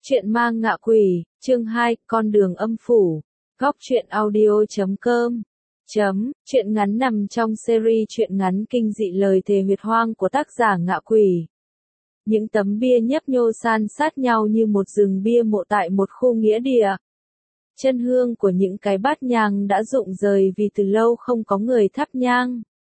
Chuyện ma ngạ quỷ, chương 2, con đường âm phủ. Góc truyện audio.com. Chuyện ngắn nằm trong series truyện ngắn kinh dị lời thề huyệt hoang của tác giả Ngạ Quỷ. Những tấm bia nhấp nhô san sát nhau như một rừng bia mộ tại một khu nghĩa địa. Chân hương của những cái bát nhang đã rụng rời vì từ lâu không có người thắp nhang.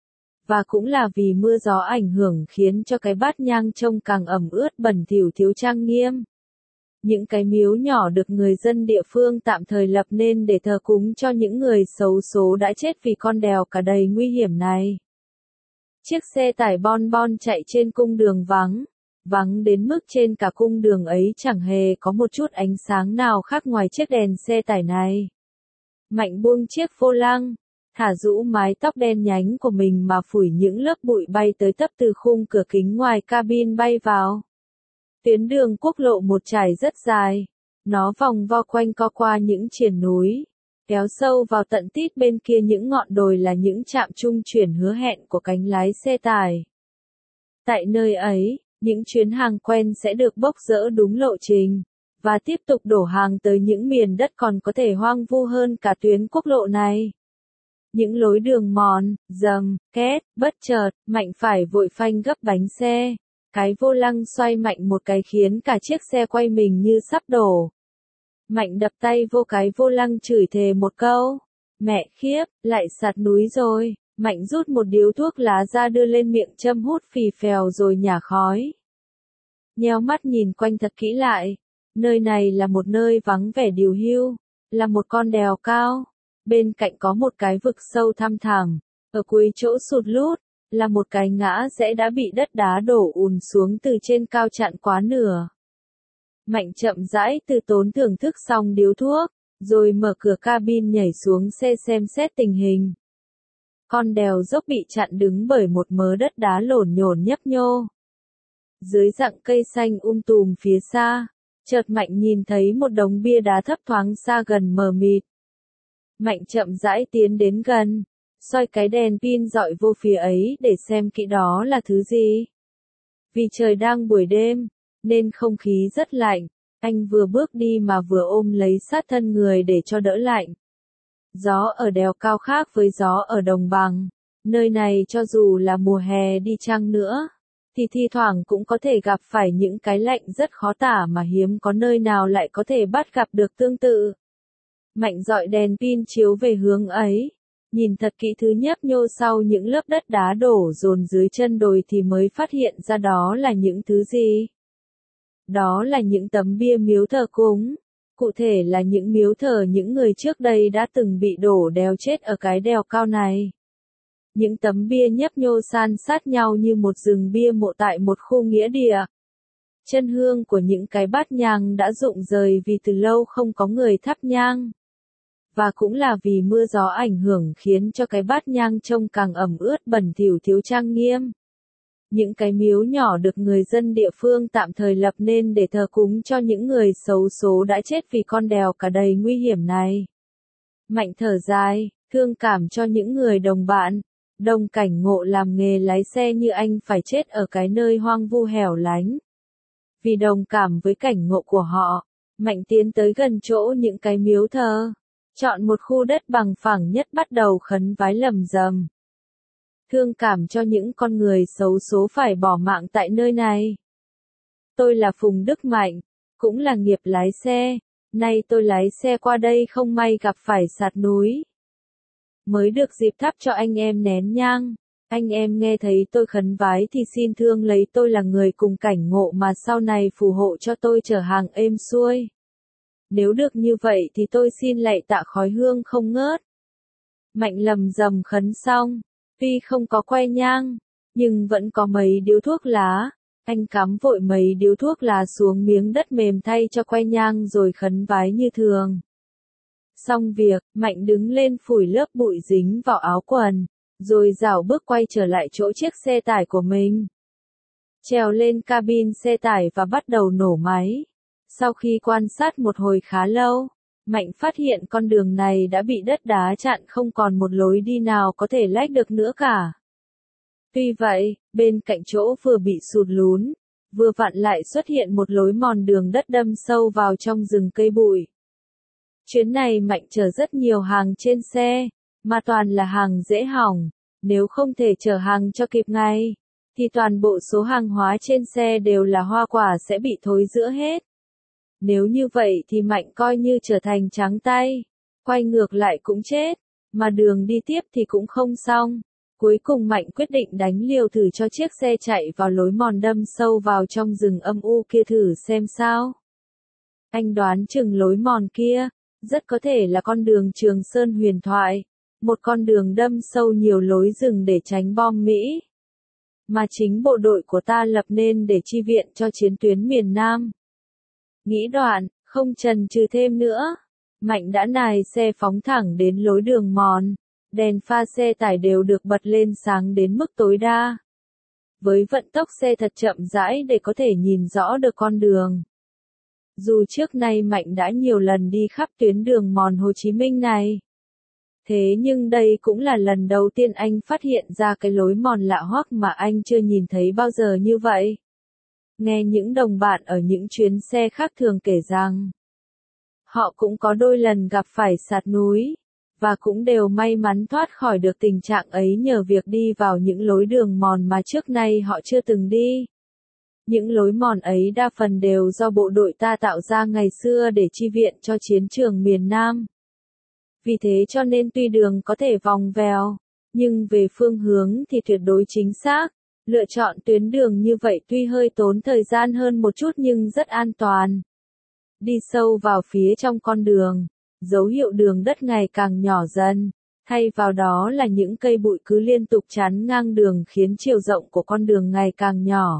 Và cũng là vì mưa gió ảnh hưởng khiến cho cái bát nhang trông càng ẩm ướt bẩn thỉu thiếu trang nghiêm. Những cái miếu nhỏ được người dân địa phương tạm thời lập nên để thờ cúng cho những người xấu số đã chết vì con đèo cả đầy nguy hiểm này. Chiếc xe tải bon bon chạy trên cung đường vắng, vắng đến mức trên cả cung đường ấy chẳng hề có một chút ánh sáng nào khác ngoài chiếc đèn xe tải này. Mạnh buông chiếc vô lăng, thả rũ mái tóc đen nhánh của mình mà phủi những lớp bụi bay tới tấp từ khung cửa kính ngoài cabin bay vào. Tuyến đường quốc lộ 1 trải rất dài, nó vòng vo quanh co qua những triền núi, kéo sâu vào tận tít bên kia những ngọn đồi là những trạm trung chuyển hứa hẹn của cánh lái xe tải. Tại nơi ấy, những chuyến hàng quen sẽ được bốc dỡ đúng lộ trình, và tiếp tục đổ hàng tới những miền đất còn có thể hoang vu hơn cả tuyến quốc lộ này. Những lối đường mòn, rầm, két, bất chợt, Mạnh phải vội phanh gấp bánh xe. Cái vô lăng xoay mạnh một cái khiến cả chiếc xe quay mình như sắp đổ. Mạnh đập tay vô cái vô lăng chửi thề một câu. Mẹ khiếp, lại sạt núi rồi. Mạnh rút một điếu thuốc lá ra đưa lên miệng châm hút phì phèo rồi nhả khói. Nheo mắt nhìn quanh thật kỹ lại. Nơi này là một nơi vắng vẻ điều hưu, là một con đèo cao. Bên cạnh có một cái vực sâu thăm thẳm, ở cuối chỗ sụt lút, là một cái ngã rẽ đã bị đất đá đổ ùn xuống từ trên cao chặn quá nửa. Mạnh chậm rãi từ tốn thưởng thức xong điếu thuốc, rồi mở cửa cabin nhảy xuống xe xem xét tình hình. Con đèo dốc bị chặn đứng bởi một mớ đất đá lổn nhổn nhấp nhô. Dưới rặng cây xanh tùm phía xa, chợt Mạnh nhìn thấy một đống bia đá thấp thoáng xa gần mờ mịt. Mạnh chậm rãi tiến đến gần, soi cái đèn pin dọi vô phía ấy để xem kỹ đó là thứ gì. Vì trời đang buổi đêm, nên không khí rất lạnh, anh vừa bước đi mà vừa ôm lấy sát thân người để cho đỡ lạnh. Gió ở đèo cao khác với gió ở đồng bằng, nơi này cho dù là mùa hè đi chăng nữa, thì thi thoảng cũng có thể gặp phải những cái lạnh rất khó tả mà hiếm có nơi nào lại có thể bắt gặp được tương tự. Mạnh dọi đèn pin chiếu về hướng ấy. Nhìn thật kỹ thứ nhấp nhô sau những lớp đất đá đổ dồn dưới chân đồi thì mới phát hiện ra đó là những thứ gì. Đó là những tấm bia miếu thờ cúng. Cụ thể là những miếu thờ những người trước đây đã từng bị đổ đèo chết ở cái đèo cao này. Những tấm bia nhấp nhô san sát nhau như một rừng bia mộ tại một khu nghĩa địa. Chân hương của những cái bát nhang đã rụng rời vì từ lâu không có người thắp nhang. Và cũng là vì mưa gió ảnh hưởng khiến cho cái bát nhang trông càng ẩm ướt bẩn thỉu thiếu trang nghiêm. Những cái miếu nhỏ được người dân địa phương tạm thời lập nên để thờ cúng cho những người xấu số đã chết vì con đèo cả đầy nguy hiểm này. Mạnh thở dài, thương cảm cho những người đồng bạn, đồng cảnh ngộ làm nghề lái xe như anh phải chết ở cái nơi hoang vu hẻo lánh. Vì đồng cảm với cảnh ngộ của họ, Mạnh tiến tới gần chỗ những cái miếu thờ. Chọn một khu đất bằng phẳng nhất bắt đầu khấn vái lầm rầm. Thương cảm cho những con người xấu số phải bỏ mạng tại nơi này. Tôi là Phùng Đức Mạnh, cũng là nghiệp lái xe. Nay tôi lái xe qua đây không may gặp phải sạt núi. Mới được dịp thắp cho anh em nén nhang. Anh em nghe thấy tôi khấn vái thì xin thương lấy tôi là người cùng cảnh ngộ mà sau này phù hộ cho tôi chở hàng êm xuôi. Nếu được như vậy thì tôi xin lạy tạ khói hương không ngớt. Mạnh lầm rầm khấn xong, tuy không có que nhang, nhưng vẫn có mấy điếu thuốc lá. Anh cắm vội mấy điếu thuốc lá xuống miếng đất mềm thay cho que nhang rồi khấn vái như thường. Xong việc, Mạnh đứng lên phủi lớp bụi dính vào áo quần, rồi rảo bước quay trở lại chỗ chiếc xe tải của mình. Trèo lên cabin xe tải và bắt đầu nổ máy. Sau khi quan sát một hồi khá lâu, Mạnh phát hiện con đường này đã bị đất đá chặn không còn một lối đi nào có thể lách được nữa cả. Tuy vậy, bên cạnh chỗ vừa bị sụt lún, vừa vặn lại xuất hiện một lối mòn đường đất đâm sâu vào trong rừng cây bụi. Chuyến này Mạnh chở rất nhiều hàng trên xe, mà toàn là hàng dễ hỏng, nếu không thể chở hàng cho kịp ngày, thì toàn bộ số hàng hóa trên xe đều là hoa quả sẽ bị thối rữa hết. Nếu như vậy thì Mạnh coi như trở thành trắng tay, quay ngược lại cũng chết, mà đường đi tiếp thì cũng không xong. Cuối cùng Mạnh quyết định đánh liều thử cho chiếc xe chạy vào lối mòn đâm sâu vào trong rừng âm u kia thử xem sao. Anh đoán chừng lối mòn kia, rất có thể là con đường Trường Sơn huyền thoại, một con đường đâm sâu nhiều lối rừng để tránh bom Mỹ, mà chính bộ đội của ta lập nên để chi viện cho chiến tuyến miền Nam. Nghĩ đoạn, không chần chừ thêm nữa, Mạnh đã nài xe phóng thẳng đến lối đường mòn, đèn pha xe tải đều được bật lên sáng đến mức tối đa. Với vận tốc xe thật chậm rãi để có thể nhìn rõ được con đường. Dù trước nay Mạnh đã nhiều lần đi khắp tuyến đường mòn Hồ Chí Minh này. Thế nhưng đây cũng là lần đầu tiên anh phát hiện ra cái lối mòn lạ hoắc mà anh chưa nhìn thấy bao giờ như vậy. Nghe những đồng bạn ở những chuyến xe khác thường kể rằng, họ cũng có đôi lần gặp phải sạt núi, và cũng đều may mắn thoát khỏi được tình trạng ấy nhờ việc đi vào những lối đường mòn mà trước nay họ chưa từng đi. Những lối mòn ấy đa phần đều do bộ đội ta tạo ra ngày xưa để chi viện cho chiến trường miền Nam. Vì thế cho nên tuy đường có thể vòng vèo, nhưng về phương hướng thì tuyệt đối chính xác. Lựa chọn tuyến đường như vậy tuy hơi tốn thời gian hơn một chút nhưng rất an toàn. Đi sâu vào phía trong con đường, dấu hiệu đường đất ngày càng nhỏ dần, thay vào đó là những cây bụi cứ liên tục chắn ngang đường khiến chiều rộng của con đường ngày càng nhỏ.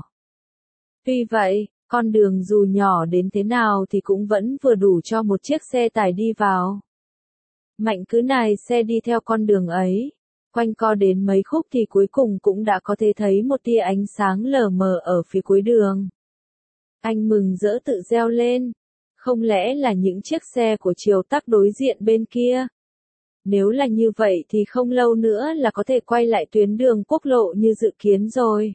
Tuy vậy, con đường dù nhỏ đến thế nào thì cũng vẫn vừa đủ cho một chiếc xe tải đi vào. Mạnh cứ nài xe đi theo con đường ấy, quanh co đến mấy khúc thì cuối cùng cũng đã có thể thấy một tia ánh sáng lờ mờ ở phía cuối đường. Anh mừng rỡ tự reo lên, không lẽ là những chiếc xe của chiều tắc đối diện bên kia? Nếu là như vậy thì không lâu nữa là có thể quay lại tuyến đường quốc lộ như dự kiến rồi.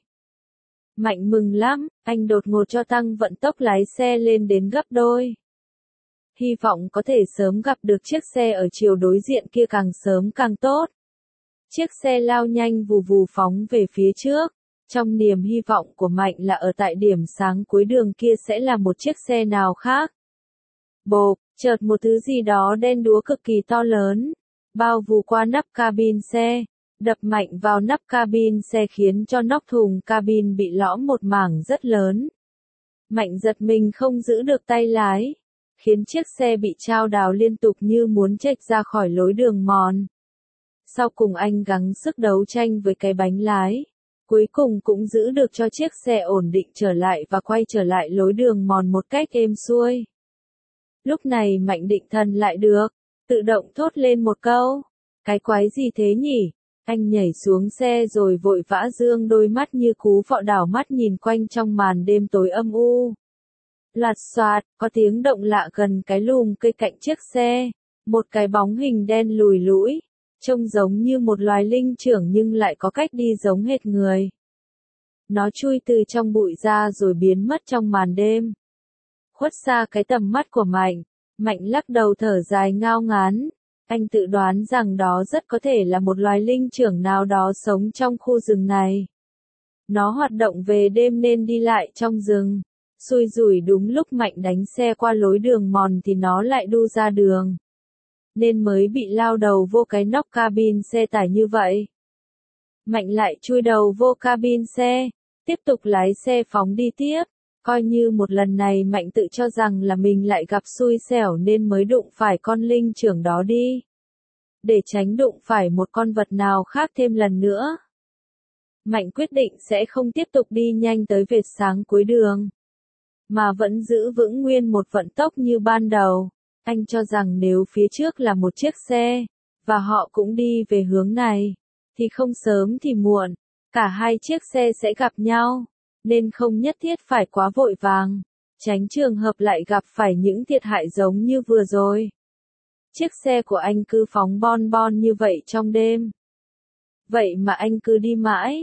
Mạnh mừng lắm, anh đột ngột cho tăng vận tốc lái xe lên đến gấp đôi. Hy vọng có thể sớm gặp được chiếc xe ở chiều đối diện kia càng sớm càng tốt. Chiếc xe lao nhanh vù vù phóng về phía trước, trong niềm hy vọng của Mạnh là ở tại điểm sáng cuối đường kia sẽ là một chiếc xe nào khác. Bộp, chợt một thứ gì đó đen đúa cực kỳ to lớn, bao vù qua nắp cabin xe, đập mạnh vào nắp cabin xe khiến cho nóc thùng cabin bị lõm một mảng rất lớn. Mạnh giật mình không giữ được tay lái, khiến chiếc xe bị chao đảo liên tục như muốn chệch ra khỏi lối đường mòn. Sau cùng anh gắng sức đấu tranh với cái bánh lái, cuối cùng cũng giữ được cho chiếc xe ổn định trở lại và quay trở lại lối đường mòn một cách êm xuôi. Lúc này Mạnh định thần lại được, tự động thốt lên một câu, cái quái gì thế nhỉ? Anh nhảy xuống xe rồi vội vã dương đôi mắt như cú vọ đảo mắt nhìn quanh trong màn đêm tối âm u. Lạt xoạt, có tiếng động lạ gần cái lùm cây cạnh chiếc xe, một cái bóng hình đen lùi lũi, trông giống như một loài linh trưởng nhưng lại có cách đi giống hệt người. Nó chui từ trong bụi ra rồi biến mất trong màn đêm. Khuất xa cái tầm mắt của Mạnh, Mạnh lắc đầu thở dài ngao ngán. Anh tự đoán rằng đó rất có thể là một loài linh trưởng nào đó sống trong khu rừng này. Nó hoạt động về đêm nên đi lại trong rừng. Xui rủi đúng lúc Mạnh đánh xe qua lối đường mòn thì nó lại đu ra đường. Nên mới bị lao đầu vô cái nóc cabin xe tải như vậy. Mạnh lại chui đầu vô cabin xe, tiếp tục lái xe phóng đi tiếp. Coi như một lần này Mạnh tự cho rằng là mình lại gặp xui xẻo nên mới đụng phải con linh trưởng đó đi. Để tránh đụng phải một con vật nào khác thêm lần nữa. Mạnh quyết định sẽ không tiếp tục đi nhanh tới vệt sáng cuối đường, mà vẫn giữ vững nguyên một vận tốc như ban đầu. Anh cho rằng nếu phía trước là một chiếc xe, và họ cũng đi về hướng này, thì không sớm thì muộn, cả hai chiếc xe sẽ gặp nhau, nên không nhất thiết phải quá vội vàng, tránh trường hợp lại gặp phải những thiệt hại giống như vừa rồi. Chiếc xe của anh cứ phóng bon bon như vậy trong đêm. Vậy mà anh cứ đi mãi,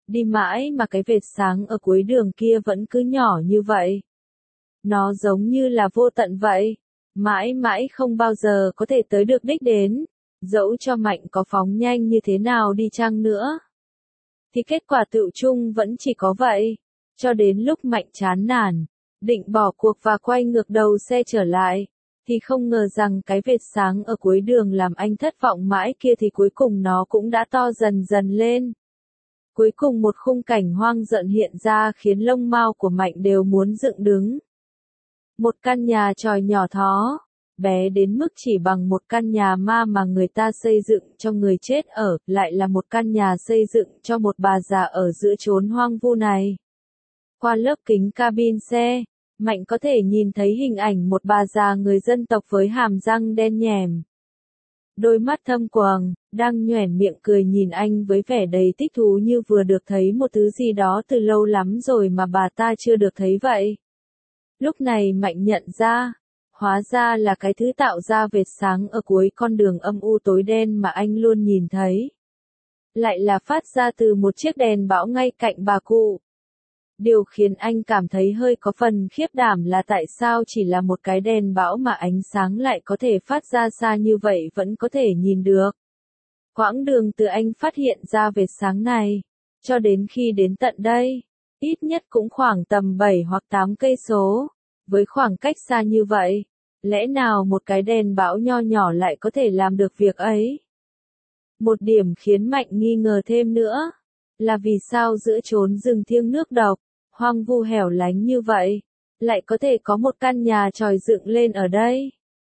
đi mãi mà cái vệt sáng ở cuối đường kia vẫn cứ nhỏ như vậy. Nó giống như là vô tận vậy, mãi mãi không bao giờ có thể tới được đích đến, dẫu cho Mạnh có phóng nhanh như thế nào đi chăng nữa. Thì kết quả tựu chung vẫn chỉ có vậy, cho đến lúc Mạnh chán nản, định bỏ cuộc và quay ngược đầu xe trở lại, thì không ngờ rằng cái vệt sáng ở cuối đường làm anh thất vọng mãi kia thì cuối cùng nó cũng đã to dần dần lên. Cuối cùng một khung cảnh hoang dợn hiện ra khiến lông mao của Mạnh đều muốn dựng đứng. Một căn nhà chòi nhỏ thó, bé đến mức chỉ bằng một căn nhà ma mà người ta xây dựng cho người chết ở, lại là một căn nhà xây dựng cho một bà già ở giữa chốn hoang vu này. Qua lớp kính cabin xe, Mạnh có thể nhìn thấy hình ảnh một bà già người dân tộc với hàm răng đen nhèm. Đôi mắt thâm quầng, đang nhoẻn miệng cười nhìn anh với vẻ đầy thích thú như vừa được thấy một thứ gì đó từ lâu lắm rồi mà bà ta chưa được thấy vậy. Lúc này Mạnh nhận ra, hóa ra là cái thứ tạo ra vệt sáng ở cuối con đường âm u tối đen mà anh luôn nhìn thấy. Lại là phát ra từ một chiếc đèn bão ngay cạnh bà cụ. Điều khiến anh cảm thấy hơi có phần khiếp đảm là tại sao chỉ là một cái đèn bão mà ánh sáng lại có thể phát ra xa như vậy vẫn có thể nhìn được. Quãng đường từ anh phát hiện ra vệt sáng này, cho đến khi đến tận đây, ít nhất cũng khoảng tầm 7 hoặc 8 cây số. Với khoảng cách xa như vậy, lẽ nào một cái đèn bão nho nhỏ lại có thể làm được việc ấy? Một điểm khiến Mạnh nghi ngờ thêm nữa, là vì sao giữa chốn rừng thiêng nước độc, hoang vu hẻo lánh như vậy, lại có thể có một căn nhà chòi dựng lên ở đây?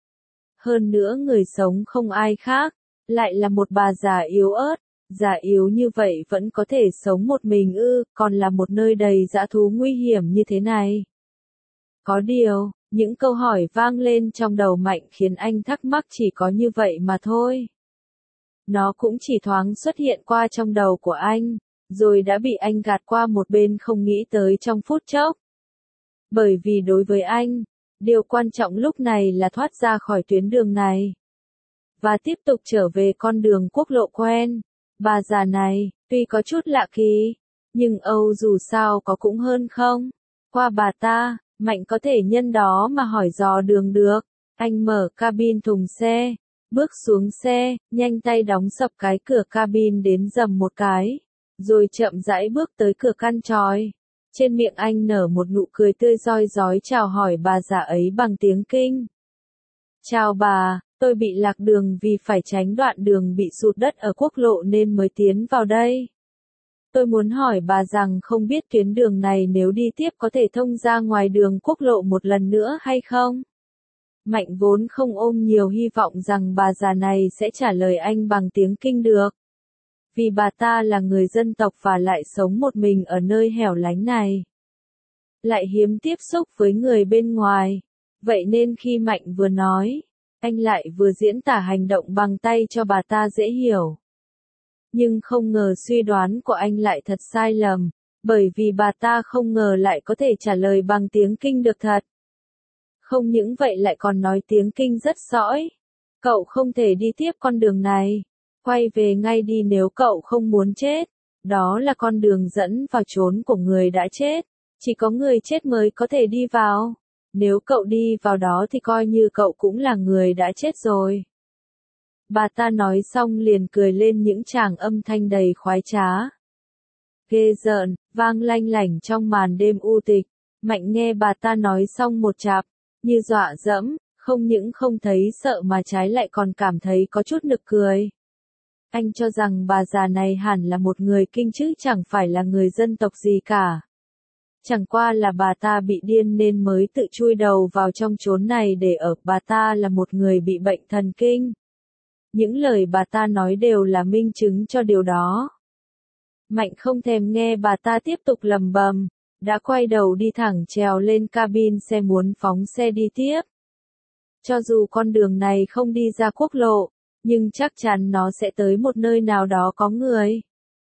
Hơn nữa người sống không ai khác, lại là một bà già yếu ớt, già yếu như vậy vẫn có thể sống một mình ư, còn là một nơi đầy dã thú nguy hiểm như thế này. Có điều, những câu hỏi vang lên trong đầu Mạnh khiến anh thắc mắc chỉ có như vậy mà thôi. Nó cũng chỉ thoáng xuất hiện qua trong đầu của anh, rồi đã bị anh gạt qua một bên không nghĩ tới trong phút chốc. Bởi vì đối với anh, điều quan trọng lúc này là thoát ra khỏi tuyến đường này. Và tiếp tục trở về con đường quốc lộ quen. Bà già này, tuy có chút lạ kỳ, nhưng Âu dù sao có cũng hơn không. Qua bà ta, Mạnh có thể nhân đó mà hỏi dò đường được. Anh mở cabin thùng xe, bước xuống xe, nhanh tay đóng sập cái cửa cabin đến rầm một cái, rồi chậm rãi bước tới cửa căn chòi. Trên miệng anh nở một nụ cười tươi rói rói chào hỏi bà già ấy bằng tiếng Kinh. Chào bà, tôi bị lạc đường vì phải tránh đoạn đường bị sụt đất ở quốc lộ nên mới tiến vào đây. Tôi muốn hỏi bà rằng không biết tuyến đường này nếu đi tiếp có thể thông ra ngoài đường quốc lộ một lần nữa hay không? Mạnh vốn không ôm nhiều hy vọng rằng bà già này sẽ trả lời anh bằng tiếng Kinh được. Vì bà ta là người dân tộc và lại sống một mình ở nơi hẻo lánh này. Lại hiếm tiếp xúc với người bên ngoài. Vậy nên khi Mạnh vừa nói, anh lại vừa diễn tả hành động bằng tay cho bà ta dễ hiểu. Nhưng không ngờ suy đoán của anh lại thật sai lầm, bởi vì bà ta không ngờ lại có thể trả lời bằng tiếng Kinh được thật. Không những vậy lại còn nói tiếng Kinh rất sõi. Cậu không thể đi tiếp con đường này. Quay về ngay đi nếu cậu không muốn chết. Đó là con đường dẫn vào chốn của người đã chết. Chỉ có người chết mới có thể đi vào. Nếu cậu đi vào đó thì coi như cậu cũng là người đã chết rồi. Bà ta nói xong liền cười lên những tràng âm thanh đầy khoái trá. Ghê rợn, vang lanh lảnh trong màn đêm u tịch. Mạnh nghe bà ta nói xong một chạp, như dọa dẫm, không những không thấy sợ mà trái lại còn cảm thấy có chút nực cười. Anh cho rằng bà già này hẳn là một người Kinh chứ chẳng phải là người dân tộc gì cả. Chẳng qua là bà ta bị điên nên mới tự chui đầu vào trong chốn này để ở, bà ta là một người bị bệnh thần kinh. Những lời bà ta nói đều là minh chứng cho điều đó. Mạnh không thèm nghe bà ta tiếp tục lầm bầm, đã quay đầu đi thẳng trèo lên cabin xe muốn phóng xe đi tiếp. Cho dù con đường này không đi ra quốc lộ, nhưng chắc chắn nó sẽ tới một nơi nào đó có người.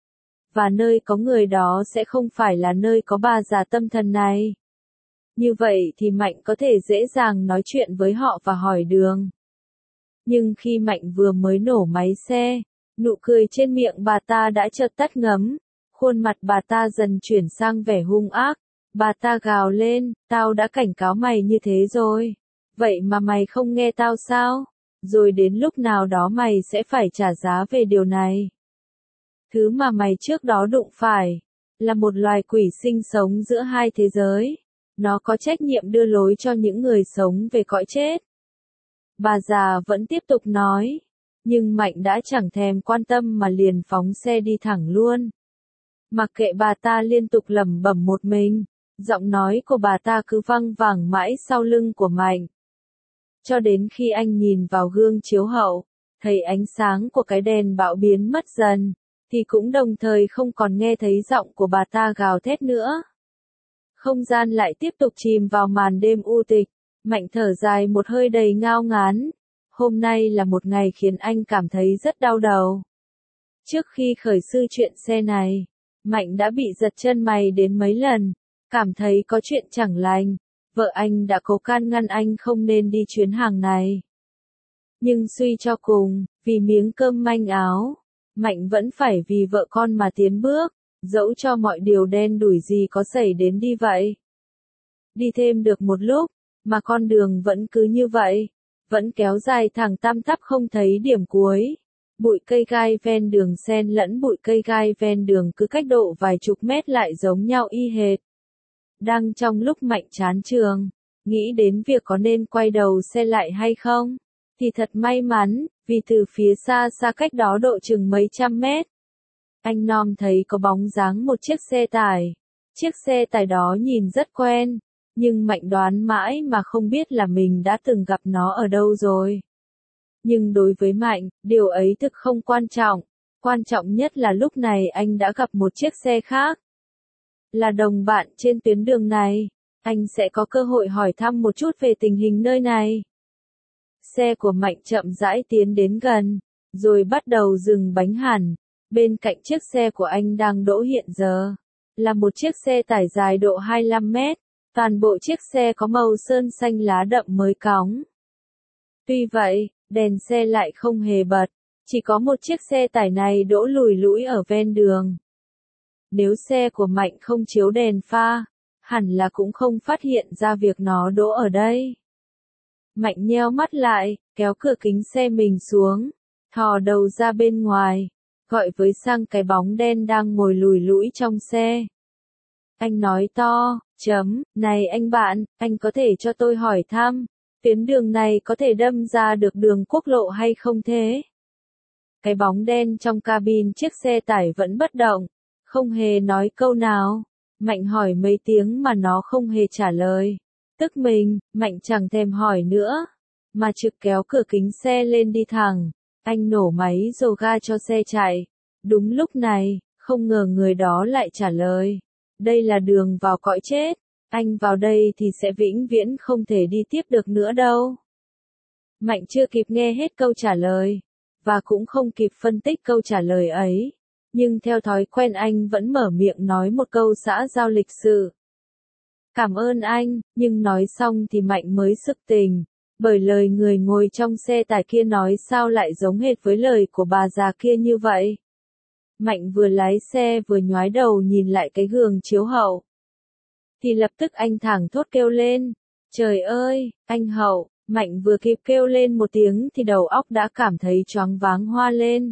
Và nơi có người đó sẽ không phải là nơi có bà già tâm thần này. Như vậy thì Mạnh có thể dễ dàng nói chuyện với họ và hỏi đường. Nhưng khi Mạnh vừa mới nổ máy xe, nụ cười trên miệng bà ta đã chợt tắt ngấm, Khuôn mặt bà ta dần chuyển sang vẻ hung ác. Bà ta gào lên, tao đã cảnh cáo mày như thế rồi. Vậy mà mày không nghe tao sao? Rồi đến lúc nào đó mày sẽ phải trả giá về điều này. Thứ mà mày trước đó đụng phải là một loài quỷ sinh sống giữa hai thế giới. Nó có trách nhiệm đưa lối cho những người sống về cõi chết. Bà già vẫn tiếp tục nói. Nhưng Mạnh đã chẳng thèm quan tâm mà liền phóng xe đi thẳng luôn. Mặc kệ bà ta liên tục lẩm bẩm một mình, giọng nói của bà ta cứ văng vẳng mãi sau lưng của Mạnh. Cho đến khi anh nhìn vào gương chiếu hậu, thấy ánh sáng của cái đèn bão biến mất dần, thì cũng đồng thời không còn nghe thấy giọng của bà ta gào thét nữa. Không gian lại tiếp tục chìm vào màn đêm u tịch. Mạnh thở dài một hơi đầy ngao ngán. Hôm nay là một ngày khiến anh cảm thấy rất đau đầu. Trước khi khởi sự chuyện xe này, Mạnh đã bị giật chân mày đến mấy lần, cảm thấy có chuyện chẳng lành. Vợ anh đã cố can ngăn anh không nên đi chuyến hàng này. Nhưng suy cho cùng, vì miếng cơm manh áo, Mạnh vẫn phải vì vợ con mà tiến bước, dẫu cho mọi điều đen đủi gì có xảy đến đi vậy. Đi thêm được một lúc, mà con đường vẫn cứ như vậy, vẫn kéo dài thẳng tăm tắp không thấy điểm cuối. Bụi cây gai ven đường xen lẫn bụi cây gai ven đường cứ cách độ vài chục mét lại giống nhau y hệt. Đang trong lúc Mạnh chán trường, nghĩ đến việc có nên quay đầu xe lại hay không, thì thật may mắn, vì từ phía xa xa cách đó độ chừng mấy trăm mét, anh Nom thấy có bóng dáng một chiếc xe tải. Chiếc xe tải đó nhìn rất quen, nhưng Mạnh đoán mãi mà không biết là mình đã từng gặp nó ở đâu rồi. Nhưng đối với Mạnh, điều ấy thực không quan trọng. Quan trọng nhất là lúc này anh đã gặp một chiếc xe khác. Là đồng bạn trên tuyến đường này, anh sẽ có cơ hội hỏi thăm một chút về tình hình nơi này. Xe của Mạnh chậm rãi tiến đến gần, rồi bắt đầu dừng bánh hẳn. Bên cạnh chiếc xe của anh đang đỗ hiện giờ, là một chiếc xe tải dài độ 25 mét. Toàn bộ chiếc xe có màu sơn xanh lá đậm mới cóng. Tuy vậy, đèn xe lại không hề bật, chỉ có một chiếc xe tải này đỗ lùi lũi ở ven đường. Nếu xe của Mạnh không chiếu đèn pha, hẳn là cũng không phát hiện ra việc nó đỗ ở đây. Mạnh nheo mắt lại, kéo cửa kính xe mình xuống, thò đầu ra bên ngoài, gọi với sang cái bóng đen đang ngồi lùi lũi trong xe. Anh nói to, này anh bạn, anh có thể cho tôi hỏi thăm, tuyến đường này có thể đâm ra được đường quốc lộ hay không thế? Cái bóng đen trong cabin chiếc xe tải vẫn bất động, không hề nói câu nào. Mạnh hỏi mấy tiếng mà nó không hề trả lời. Tức mình, Mạnh chẳng thèm hỏi nữa, mà trực kéo cửa kính xe lên đi thẳng. Anh nổ máy dồ ga cho xe chạy. Đúng lúc này, không ngờ người đó lại trả lời. Đây là đường vào cõi chết. Anh vào đây thì sẽ vĩnh viễn không thể đi tiếp được nữa đâu. Mạnh chưa kịp nghe hết câu trả lời, và cũng không kịp phân tích câu trả lời ấy. Nhưng theo thói quen anh vẫn mở miệng nói một câu xã giao lịch sự. Cảm ơn anh, nhưng nói xong thì Mạnh mới sực tỉnh, bởi lời người ngồi trong xe tải kia nói sao lại giống hệt với lời của bà già kia như vậy. Mạnh vừa lái xe vừa nhoái đầu nhìn lại cái gương chiếu hậu. Thì lập tức anh thảng thốt kêu lên. Trời ơi, anh Hậu! Mạnh vừa kịp kêu lên một tiếng thì đầu óc đã cảm thấy choáng váng hoa lên.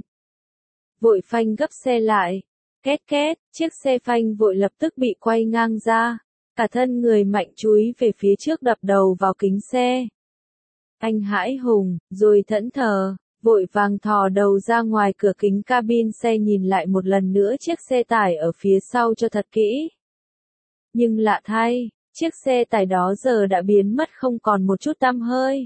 Vội phanh gấp xe lại. Két két, chiếc xe phanh vội lập tức bị quay ngang ra. Cả thân người Mạnh chúi về phía trước đập đầu vào kính xe. Anh hãi hùng, rồi thẫn thờ, vội vàng thò đầu ra ngoài cửa kính cabin xe nhìn lại một lần nữa chiếc xe tải ở phía sau cho thật kỹ. Nhưng lạ thay, chiếc xe tải đó giờ đã biến mất không còn một chút tăm hơi.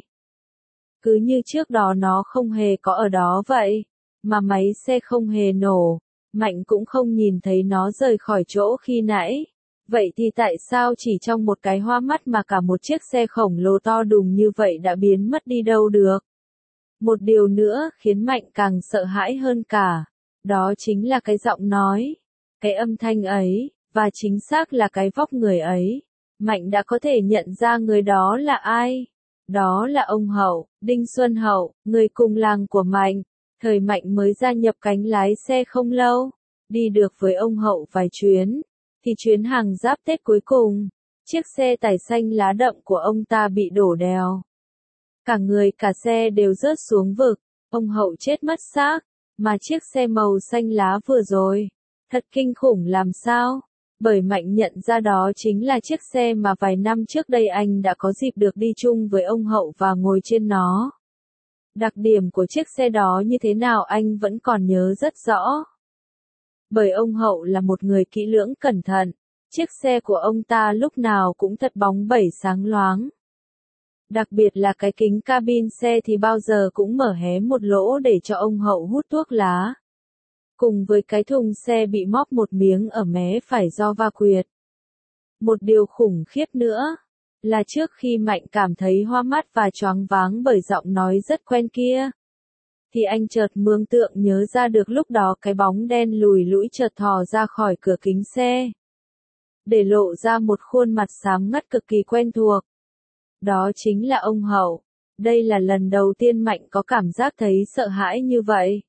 Cứ như trước đó nó không hề có ở đó vậy, mà máy xe không hề nổ, Mạnh cũng không nhìn thấy nó rời khỏi chỗ khi nãy. Vậy thì tại sao chỉ trong một cái hoa mắt mà cả một chiếc xe khổng lồ to đùng như vậy đã biến mất đi đâu được? Một điều nữa khiến Mạnh càng sợ hãi hơn cả, đó chính là cái giọng nói, cái âm thanh ấy, và chính xác là cái vóc người ấy. Mạnh đã có thể nhận ra người đó là ai. Đó là ông Hậu, Đinh Xuân Hậu, người cùng làng của Mạnh. Thời Mạnh mới gia nhập cánh lái xe không lâu. Đi được với ông Hậu vài chuyến, thì chuyến hàng giáp Tết cuối cùng, chiếc xe tải xanh lá đậm của ông ta bị đổ đèo. Cả người cả xe đều rớt xuống vực, ông Hậu chết mất xác, mà chiếc xe màu xanh lá vừa rồi, thật kinh khủng làm sao? Bởi Mạnh nhận ra đó chính là chiếc xe mà vài năm trước đây anh đã có dịp được đi chung với ông Hậu và ngồi trên nó. Đặc điểm của chiếc xe đó như thế nào anh vẫn còn nhớ rất rõ. Bởi ông Hậu là một người kỹ lưỡng cẩn thận, chiếc xe của ông ta lúc nào cũng thật bóng bẩy sáng loáng. Đặc biệt là cái kính cabin xe thì bao giờ cũng mở hé một lỗ để cho ông Hậu hút thuốc lá. Cùng với cái thùng xe bị móc một miếng ở mé phải do va quệt. Một điều khủng khiếp nữa, là trước khi Mạnh cảm thấy hoa mắt và choáng váng bởi giọng nói rất quen kia, thì anh chợt mường tượng nhớ ra được lúc đó cái bóng đen lùi lũi chợt thò ra khỏi cửa kính xe, để lộ ra một khuôn mặt xám ngắt cực kỳ quen thuộc. Đó chính là ông Hậu. Đây là lần đầu tiên Mạnh có cảm giác thấy sợ hãi như vậy.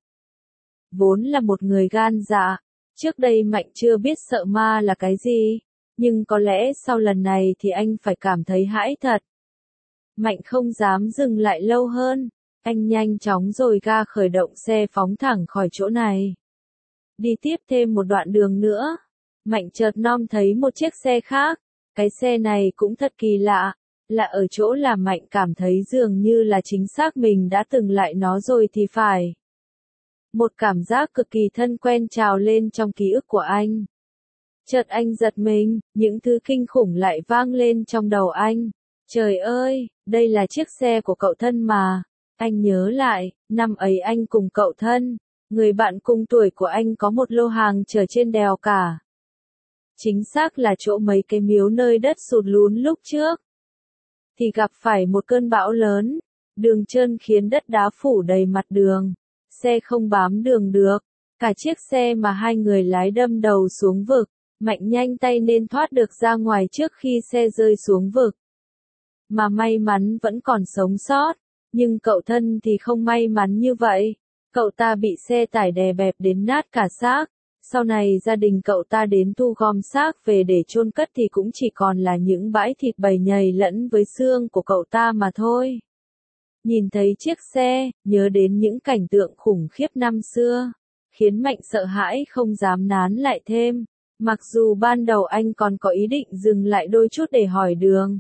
Vốn là một người gan dạ, trước đây Mạnh chưa biết sợ ma là cái gì, nhưng có lẽ sau lần này thì anh phải cảm thấy hãi thật. Mạnh không dám dừng lại lâu hơn, anh nhanh chóng dồi ga khởi động xe phóng thẳng khỏi chỗ này. Đi tiếp thêm một đoạn đường nữa, Mạnh chợt nom thấy một chiếc xe khác, cái xe này cũng thật kỳ lạ, là ở chỗ là Mạnh cảm thấy dường như là chính xác mình đã từng lại nó rồi thì phải. Một cảm giác cực kỳ thân quen trào lên trong ký ức của anh. Chợt anh giật mình, những thứ kinh khủng lại vang lên trong đầu anh. Trời ơi, đây là chiếc xe của cậu thân mà. Anh nhớ lại, năm ấy anh cùng cậu thân, người bạn cùng tuổi của anh có một lô hàng chở trên đèo cả. Chính xác là chỗ mấy cái miếu nơi đất sụt lún lúc trước. Thì gặp phải một cơn bão lớn, đường trơn khiến đất đá phủ đầy mặt đường. Xe không bám đường được, cả chiếc xe mà hai người lái đâm đầu xuống vực, Mạnh nhanh tay nên thoát được ra ngoài trước khi xe rơi xuống vực. Mà may mắn vẫn còn sống sót, nhưng cậu thân thì không may mắn như vậy, cậu ta bị xe tải đè bẹp đến nát cả xác, sau này gia đình cậu ta đến thu gom xác về để chôn cất thì cũng chỉ còn là những bãi thịt bầy nhầy lẫn với xương của cậu ta mà thôi. Nhìn thấy chiếc xe, nhớ đến những cảnh tượng khủng khiếp năm xưa, khiến Mạnh sợ hãi không dám nán lại thêm, mặc dù ban đầu anh còn có ý định dừng lại đôi chút để hỏi đường.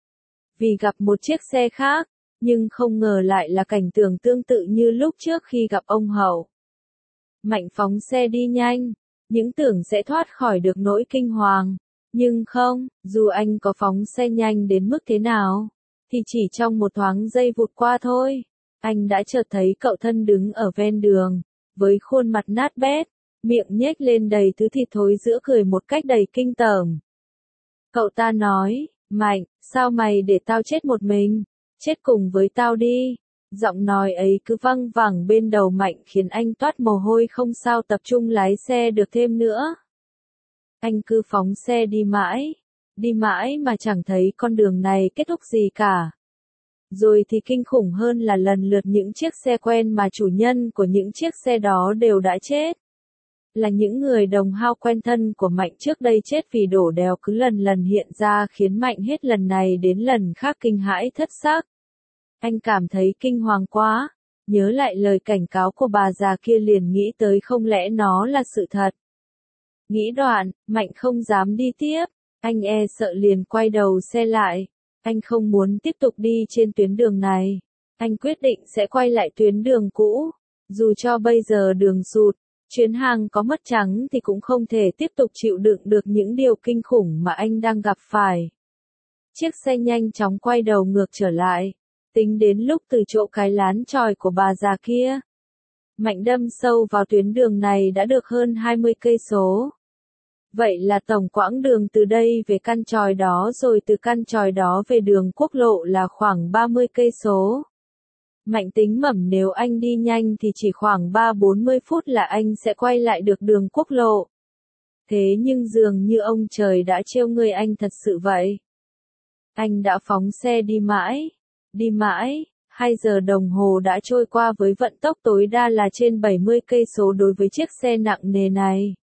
Vì gặp một chiếc xe khác, nhưng không ngờ lại là cảnh tượng tương tự như lúc trước khi gặp ông Hậu. Mạnh phóng xe đi nhanh, những tưởng sẽ thoát khỏi được nỗi kinh hoàng, nhưng không, dù anh có phóng xe nhanh đến mức thế nào, thì chỉ trong một thoáng giây vụt qua thôi, anh đã chợt thấy cậu thân đứng ở ven đường, với khuôn mặt nát bét, miệng nhếch lên đầy thứ thịt thối giữa cười một cách đầy kinh tởm. Cậu ta nói, Mạnh, sao mày để tao chết một mình, chết cùng với tao đi. Giọng nói ấy cứ văng vẳng bên đầu Mạnh khiến anh toát mồ hôi không sao tập trung lái xe được thêm nữa. Anh cứ phóng xe đi mãi mà chẳng thấy con đường này kết thúc gì cả. Rồi thì kinh khủng hơn là lần lượt những chiếc xe quen mà chủ nhân của những chiếc xe đó đều đã chết. Là những người đồng hao quen thân của Mạnh trước đây chết vì đổ đèo cứ lần lần hiện ra khiến Mạnh hết lần này đến lần khác kinh hãi thất xác. Anh cảm thấy kinh hoàng quá, nhớ lại lời cảnh cáo của bà già kia liền nghĩ tới không lẽ nó là sự thật. Nghĩ đoạn, Mạnh không dám đi tiếp, anh e sợ liền quay đầu xe lại. Anh không muốn tiếp tục đi trên tuyến đường này. Anh quyết định sẽ quay lại tuyến đường cũ. Dù cho bây giờ đường sụt, chuyến hàng có mất trắng thì cũng không thể tiếp tục chịu đựng được những điều kinh khủng mà anh đang gặp phải. Chiếc xe nhanh chóng quay đầu ngược trở lại. Tính đến lúc từ chỗ cái lán chòi của bà già kia, Mạnh đâm sâu vào tuyến đường này đã được hơn 20 cây số. Vậy là tổng quãng đường từ đây về căn chòi đó rồi từ căn chòi đó về đường quốc lộ là khoảng 30 cây số. Mạnh tính mẩm nếu anh đi nhanh thì chỉ khoảng 3-40 phút là anh sẽ quay lại được đường quốc lộ. Thế nhưng dường như ông trời đã trêu người anh thật sự vậy. Anh đã phóng xe đi mãi, 2 giờ đồng hồ đã trôi qua với vận tốc tối đa là trên 70 cây số đối với chiếc xe nặng nề này.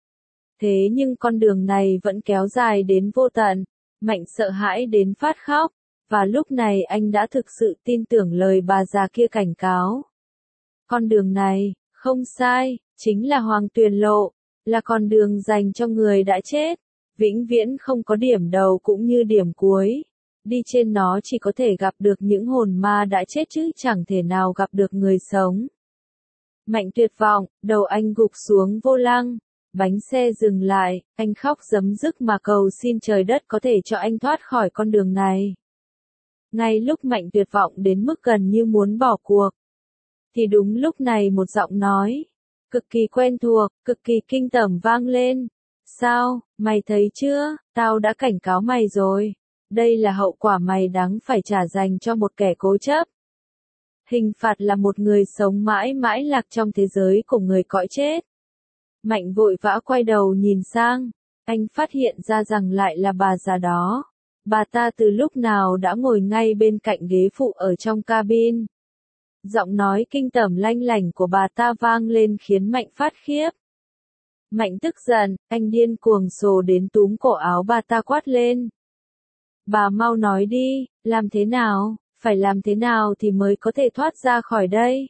Thế nhưng con đường này vẫn kéo dài đến vô tận. Mạnh sợ hãi đến phát khóc. Và lúc này anh đã thực sự tin tưởng lời bà già kia cảnh cáo. Con đường này, không sai, chính là Hoàng Tuyền Lộ, là con đường dành cho người đã chết. Vĩnh viễn không có điểm đầu cũng như điểm cuối. Đi trên nó chỉ có thể gặp được những hồn ma đã chết chứ chẳng thể nào gặp được người sống. Mạnh tuyệt vọng, đầu anh gục xuống vô lăng. Bánh xe dừng lại, anh khóc rấm rức mà cầu xin trời đất có thể cho anh thoát khỏi con đường này. Ngay lúc Mạnh tuyệt vọng đến mức gần như muốn bỏ cuộc. Thì đúng lúc này một giọng nói, cực kỳ quen thuộc, cực kỳ kinh tởm vang lên. Sao, mày thấy chưa, tao đã cảnh cáo mày rồi. Đây là hậu quả mày đáng phải trả dành cho một kẻ cố chấp. Hình phạt là một người sống mãi mãi lạc trong thế giới của người cõi chết. Mạnh vội vã quay đầu nhìn sang, anh phát hiện ra rằng lại là bà già đó. Bà ta từ lúc nào đã ngồi ngay bên cạnh ghế phụ ở trong cabin. Giọng nói kinh tởm lanh lảnh của bà ta vang lên khiến Mạnh phát khiếp. Mạnh tức giận, anh điên cuồng sồ đến túm cổ áo bà ta quát lên. Bà mau nói đi, làm thế nào, phải làm thế nào thì mới có thể thoát ra khỏi đây?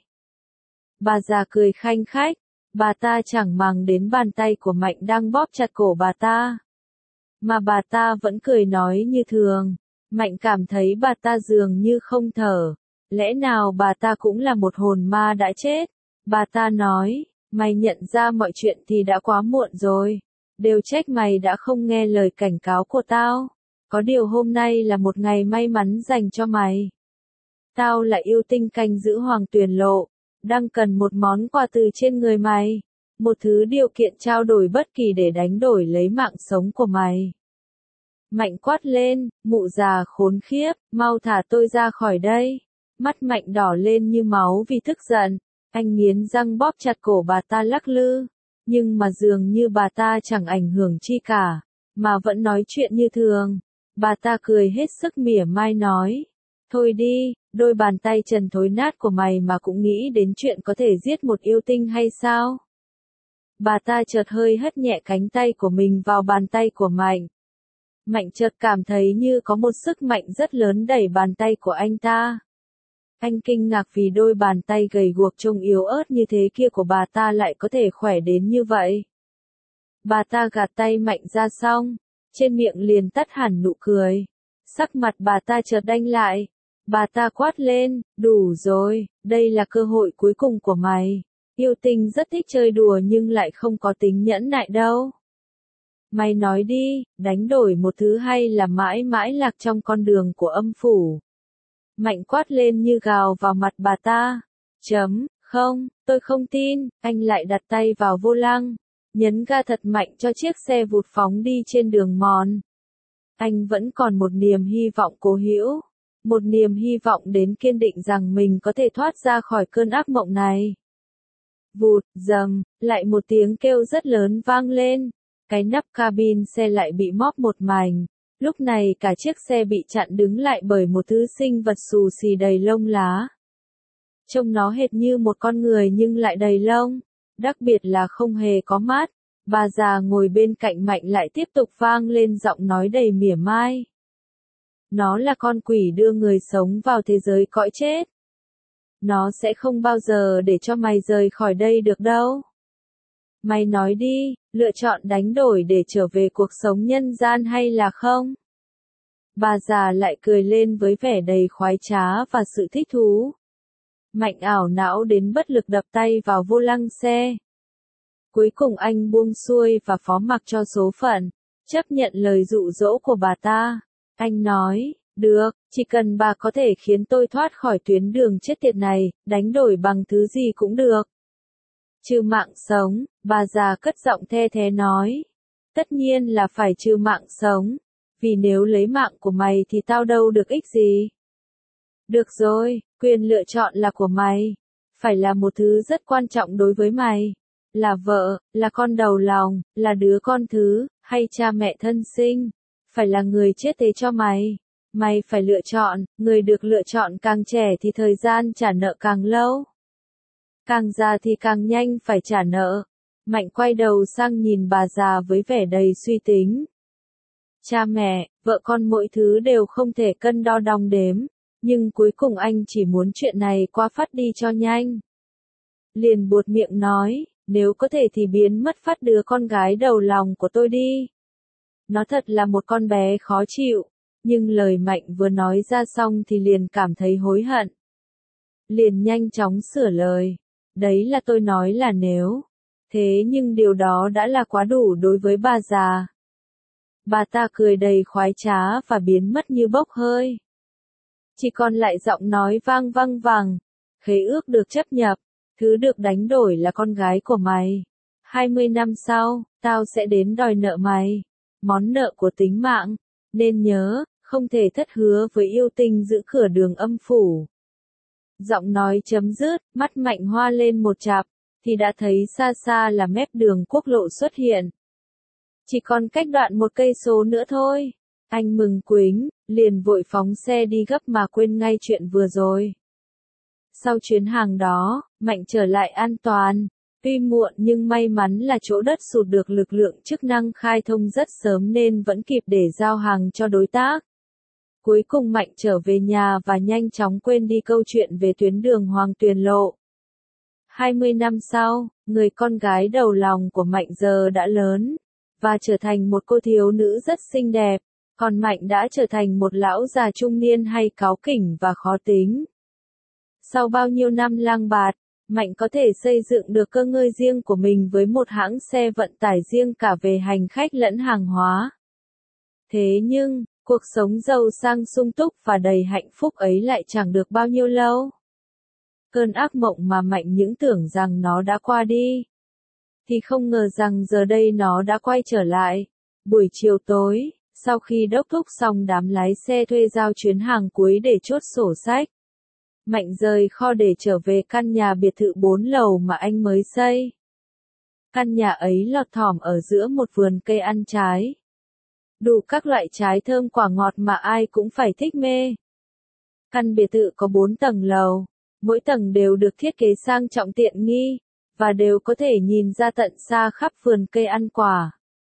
Bà già cười khanh khách, bà ta chẳng màng đến bàn tay của Mạnh đang bóp chặt cổ bà ta. Mà bà ta vẫn cười nói như thường. Mạnh cảm thấy bà ta dường như không thở. Lẽ nào bà ta cũng là một hồn ma đã chết? Bà ta nói, mày nhận ra mọi chuyện thì đã quá muộn rồi. Đều trách mày đã không nghe lời cảnh cáo của tao. Có điều hôm nay là một ngày may mắn dành cho mày. Tao là yêu tinh canh giữ Hoàng Tuyền Lộ. Đang cần một món quà từ trên người mày. Một thứ điều kiện trao đổi bất kỳ để đánh đổi lấy mạng sống của mày. Mạnh quát lên, mụ già khốn khiếp, mau thả tôi ra khỏi đây. Mắt Mạnh đỏ lên như máu vì tức giận. Anh nghiến răng bóp chặt cổ bà ta lắc lư. Nhưng mà dường như bà ta chẳng ảnh hưởng chi cả. Mà vẫn nói chuyện như thường. Bà ta cười hết sức mỉa mai nói. Thôi đi, đôi bàn tay trần thối nát của mày mà cũng nghĩ đến chuyện có thể giết một yêu tinh hay sao? Bà ta chợt hơi hất nhẹ cánh tay của mình vào bàn tay của Mạnh. Mạnh chợt cảm thấy như có một sức mạnh rất lớn đẩy bàn tay của anh ta. Anh kinh ngạc vì đôi bàn tay gầy guộc trông yếu ớt như thế kia của bà ta lại có thể khỏe đến như vậy. Bà ta gạt tay Mạnh ra xong, trên miệng liền tắt hẳn nụ cười. Sắc mặt bà ta chợt đanh lại. Bà ta quát lên, đủ rồi, đây là cơ hội cuối cùng của mày. Yêu tinh rất thích chơi đùa nhưng lại không có tính nhẫn nại đâu. Mày nói đi, đánh đổi một thứ hay là mãi mãi lạc trong con đường của âm phủ. Mạnh quát lên như gào vào mặt bà ta. Không, tôi không tin, anh lại đặt tay vào vô lăng. Nhấn ga thật mạnh cho chiếc xe vụt phóng đi trên đường mòn. Anh vẫn còn một niềm hy vọng cố hữu. Một niềm hy vọng đến kiên định rằng mình có thể thoát ra khỏi cơn ác mộng này. Vụt, dầm, lại một tiếng kêu rất lớn vang lên. Cái nắp cabin xe lại bị móp một mảnh. Lúc này cả chiếc xe bị chặn đứng lại bởi một thứ sinh vật xù xì đầy lông lá. Trông nó hệt như một con người nhưng lại đầy lông. Đặc biệt là không hề có mắt. Bà già ngồi bên cạnh Mạnh lại tiếp tục vang lên giọng nói đầy mỉa mai. Nó là con quỷ đưa người sống vào thế giới cõi chết. Nó sẽ không bao giờ để cho mày rời khỏi đây được đâu. Mày nói đi, lựa chọn đánh đổi để trở về cuộc sống nhân gian hay là không? Bà già lại cười lên với vẻ đầy khoái trá và sự thích thú. Mạnh ảo não đến bất lực đập tay vào vô lăng xe. Cuối cùng anh buông xuôi và phó mặc cho số phận, chấp nhận lời dụ dỗ của bà ta. Anh nói, được, chỉ cần bà có thể khiến tôi thoát khỏi tuyến đường chết tiệt này, đánh đổi bằng thứ gì cũng được. Trừ mạng sống, bà già cất giọng the thé nói. Tất nhiên là phải trừ mạng sống, vì nếu lấy mạng của mày thì tao đâu được ích gì. Được rồi, quyền lựa chọn là của mày. Phải là một thứ rất quan trọng đối với mày. Là vợ, là con đầu lòng, là đứa con thứ, hay cha mẹ thân sinh. Phải là người chết thế cho mày. Mày phải lựa chọn, người được lựa chọn càng trẻ thì thời gian trả nợ càng lâu. Càng già thì càng nhanh phải trả nợ. Mạnh quay đầu sang nhìn bà già với vẻ đầy suy tính. Cha mẹ, vợ con mỗi thứ đều không thể cân đo đong đếm, nhưng cuối cùng anh chỉ muốn chuyện này qua phát đi cho nhanh. Liền buột miệng nói, nếu có thể thì biến mất phát đứa con gái đầu lòng của tôi đi. Nó thật là một con bé khó chịu, nhưng lời Mạnh vừa nói ra xong thì liền cảm thấy hối hận. Liền nhanh chóng sửa lời, đấy là tôi nói là nếu. Thế nhưng điều đó đã là quá đủ đối với bà già. Bà ta cười đầy khoái trá và biến mất như bốc hơi. Chỉ còn lại giọng nói vang vang vẳng, khế ước được chấp nhập, thứ được đánh đổi là con gái của mày. 20 năm sau, tao sẽ đến đòi nợ mày. Món nợ của tính mạng, nên nhớ, không thể thất hứa với yêu tinh giữ cửa đường âm phủ. Giọng nói chấm dứt, mắt Mạnh hoa lên một chạp, thì đã thấy xa xa là mép đường quốc lộ xuất hiện. Chỉ còn cách đoạn 1 cây số nữa thôi. Anh mừng quính, liền vội phóng xe đi gấp mà quên ngay chuyện vừa rồi. Sau chuyến hàng đó, Mạnh trở lại an toàn. Tuy muộn nhưng may mắn là chỗ đất sụt được lực lượng chức năng khai thông rất sớm nên vẫn kịp để giao hàng cho đối tác. Cuối cùng Mạnh trở về nhà và nhanh chóng quên đi câu chuyện về tuyến đường Hoàng Tuyền Lộ. 20 năm sau, người con gái đầu lòng của Mạnh giờ đã lớn, và trở thành một cô thiếu nữ rất xinh đẹp, còn Mạnh đã trở thành một lão già trung niên hay cáu kỉnh và khó tính. Sau bao nhiêu năm lang bạt, Mạnh có thể xây dựng được cơ ngơi riêng của mình với một hãng xe vận tải riêng cả về hành khách lẫn hàng hóa. Thế nhưng, cuộc sống giàu sang sung túc và đầy hạnh phúc ấy lại chẳng được bao nhiêu lâu. Cơn ác mộng mà Mạnh những tưởng rằng nó đã qua đi, thì không ngờ rằng giờ đây nó đã quay trở lại. Buổi chiều tối, sau khi đốc thúc xong đám lái xe thuê giao chuyến hàng cuối để chốt sổ sách, Mạnh rời kho để trở về căn nhà biệt thự 4 lầu mà anh mới xây. Căn nhà ấy lọt thỏm ở giữa một vườn cây ăn trái. Đủ các loại trái thơm quả ngọt mà ai cũng phải thích mê. Căn biệt thự có 4 tầng lầu, mỗi tầng đều được thiết kế sang trọng tiện nghi, và đều có thể nhìn ra tận xa khắp vườn cây ăn quả.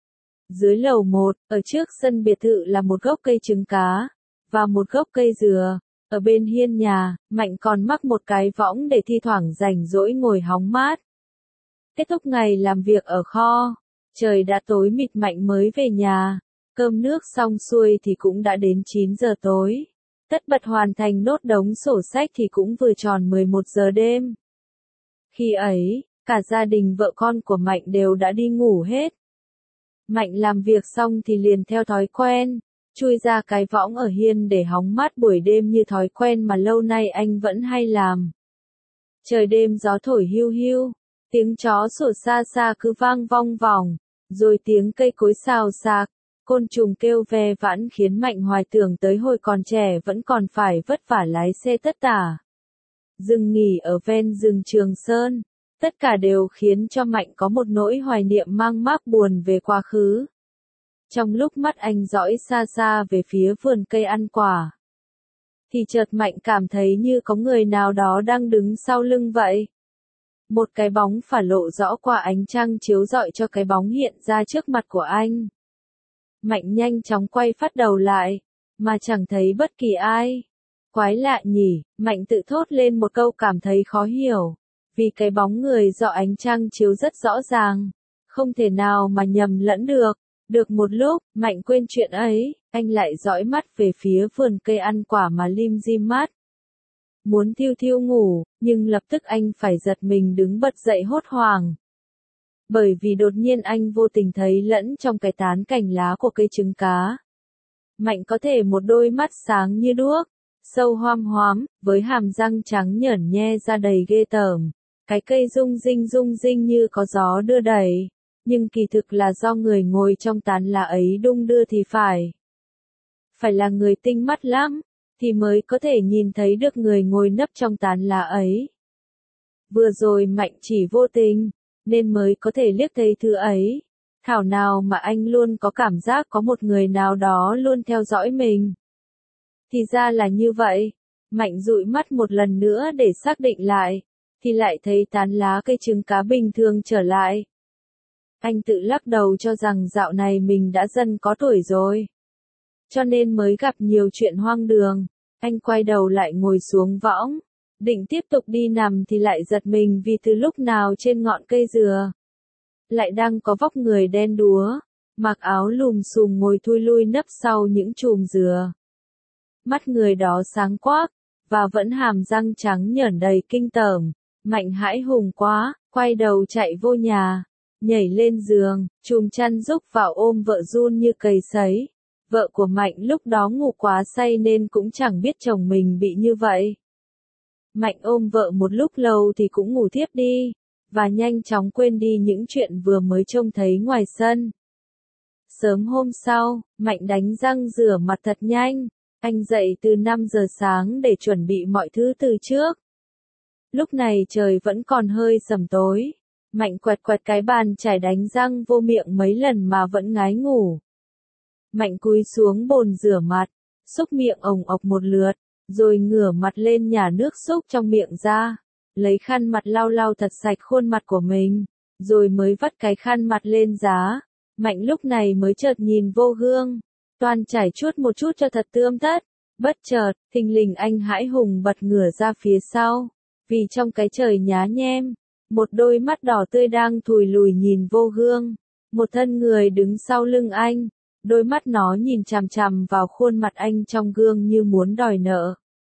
Dưới lầu 1, ở trước sân biệt thự là một gốc cây trứng cá, và một gốc cây dừa. Ở bên hiên nhà, Mạnh còn mắc một cái võng để thi thoảng rảnh rỗi ngồi hóng mát. Kết thúc ngày làm việc ở kho, trời đã tối mịt Mạnh mới về nhà, cơm nước xong xuôi thì cũng đã đến 9 giờ tối. Tất bật hoàn thành nốt đống sổ sách thì cũng vừa tròn 11 giờ đêm. Khi ấy, cả gia đình vợ con của Mạnh đều đã đi ngủ hết. Mạnh làm việc xong thì liền theo thói quen, chui ra cái võng ở hiên để hóng mát buổi đêm như thói quen mà lâu nay anh vẫn hay làm. Trời đêm gió thổi hiu hiu, tiếng chó sủa xa xa cứ vang vong vòng, rồi tiếng cây cối xào xạc, côn trùng kêu ve vãn khiến Mạnh hoài tưởng tới hồi còn trẻ vẫn còn phải vất vả lái xe tất tả. Dừng nghỉ ở ven rừng Trường Sơn, tất cả đều khiến cho Mạnh có một nỗi hoài niệm mang mác buồn về quá khứ. Trong lúc mắt anh dõi xa xa về phía vườn cây ăn quả, thì chợt Mạnh cảm thấy như có người nào đó đang đứng sau lưng vậy. Một cái bóng phả lộ rõ qua ánh trăng chiếu rọi cho cái bóng hiện ra trước mặt của anh. Mạnh nhanh chóng quay phát đầu lại, mà chẳng thấy bất kỳ ai. Quái lạ nhỉ, Mạnh tự thốt lên một câu cảm thấy khó hiểu, vì cái bóng người do ánh trăng chiếu rất rõ ràng, không thể nào mà nhầm lẫn được. Được một lúc, Mạnh quên chuyện ấy, anh lại dõi mắt về phía vườn cây ăn quả mà lim dim mắt. Muốn thiu thiu ngủ, nhưng lập tức anh phải giật mình đứng bật dậy hốt hoảng. Bởi vì đột nhiên anh vô tình thấy lẫn trong cái tán cành lá của cây trứng cá. Mạnh có thể một đôi mắt sáng như đuốc, sâu hoăm hoám, với hàm răng trắng nhởn nhe ra đầy ghê tởm. Cái cây rung rinh như có gió đưa đẩy. Nhưng kỳ thực là do người ngồi trong tán lá ấy đung đưa thì phải. Phải là người tinh mắt lắm, thì mới có thể nhìn thấy được người ngồi nấp trong tán lá ấy. Vừa rồi Mạnh chỉ vô tình, nên mới có thể liếc thấy thứ ấy. Thảo nào mà anh luôn có cảm giác có một người nào đó luôn theo dõi mình. Thì ra là như vậy. Mạnh dụi mắt một lần nữa để xác định lại, thì lại thấy tán lá cây trứng cá bình thường trở lại. Anh tự lắc đầu cho rằng dạo này mình đã dần có tuổi rồi. Cho nên mới gặp nhiều chuyện hoang đường. Anh quay đầu lại ngồi xuống võng. Định tiếp tục đi nằm thì lại giật mình vì từ lúc nào trên ngọn cây dừa lại đang có vóc người đen đúa, mặc áo lùm xùm ngồi thui lui nấp sau những chùm dừa. Mắt người đó sáng quắc, và vẫn hàm răng trắng nhởn đầy kinh tởm. Mạnh hãi hùng quá, quay đầu chạy vô nhà, nhảy lên giường, chùm chăn rúc vào ôm vợ run như cầy sấy. Vợ của Mạnh lúc đó ngủ quá say nên cũng chẳng biết chồng mình bị như vậy. Mạnh ôm vợ một lúc lâu thì cũng ngủ thiếp đi, và nhanh chóng quên đi những chuyện vừa mới trông thấy ngoài sân. Sớm hôm sau, Mạnh đánh răng rửa mặt thật nhanh. Anh dậy từ 5 giờ sáng để chuẩn bị mọi thứ từ trước. Lúc này trời vẫn còn hơi sẩm tối. Mạnh quẹt quẹt cái bàn chải đánh răng vô miệng mấy lần mà vẫn ngái ngủ. Mạnh cúi xuống bồn rửa mặt, xúc miệng ồng ộc một lượt, rồi ngửa mặt lên nhả nước xúc trong miệng ra. Lấy khăn mặt lau lau thật sạch khuôn mặt của mình, rồi mới vắt cái khăn mặt lên giá. Mạnh lúc này mới chợt nhìn vô gương, toan chải chuốt một chút cho thật tươm tất. Bất chợt, thình lình anh hãi hùng bật ngửa ra phía sau, vì trong cái trời nhá nhem, một đôi mắt đỏ tươi đang thùi lùi nhìn vô gương. Một thân người đứng sau lưng anh, đôi mắt nó nhìn chằm chằm vào khuôn mặt anh trong gương như muốn đòi nợ.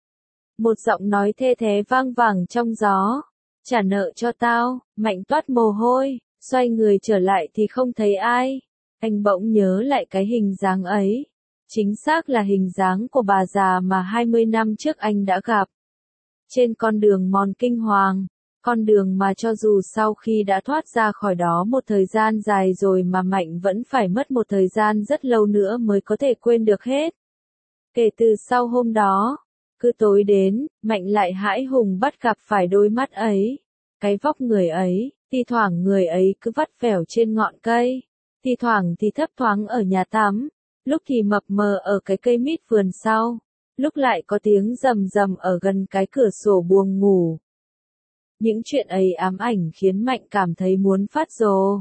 Một giọng nói thê thé vang vẳng trong gió. Trả nợ cho tao. Mạnh toát mồ hôi, xoay người trở lại thì không thấy ai. Anh bỗng nhớ lại cái hình dáng ấy. Chính xác là hình dáng của bà già mà 20 năm trước anh đã gặp. Trên con đường mòn kinh hoàng. Con đường mà cho dù sau khi đã thoát ra khỏi đó một thời gian dài rồi mà Mạnh vẫn phải mất một thời gian rất lâu nữa mới có thể quên được hết. Kể từ sau hôm đó, cứ tối đến, Mạnh lại hãi hùng bắt gặp phải đôi mắt ấy, cái vóc người ấy, thi thoảng người ấy cứ vắt vẻo trên ngọn cây, thi thoảng thì thấp thoáng ở nhà tắm, lúc thì mập mờ ở cái cây mít vườn sau, lúc lại có tiếng rầm rầm ở gần cái cửa sổ buồng ngủ. Những chuyện ấy ám ảnh khiến Mạnh cảm thấy muốn phát rồ.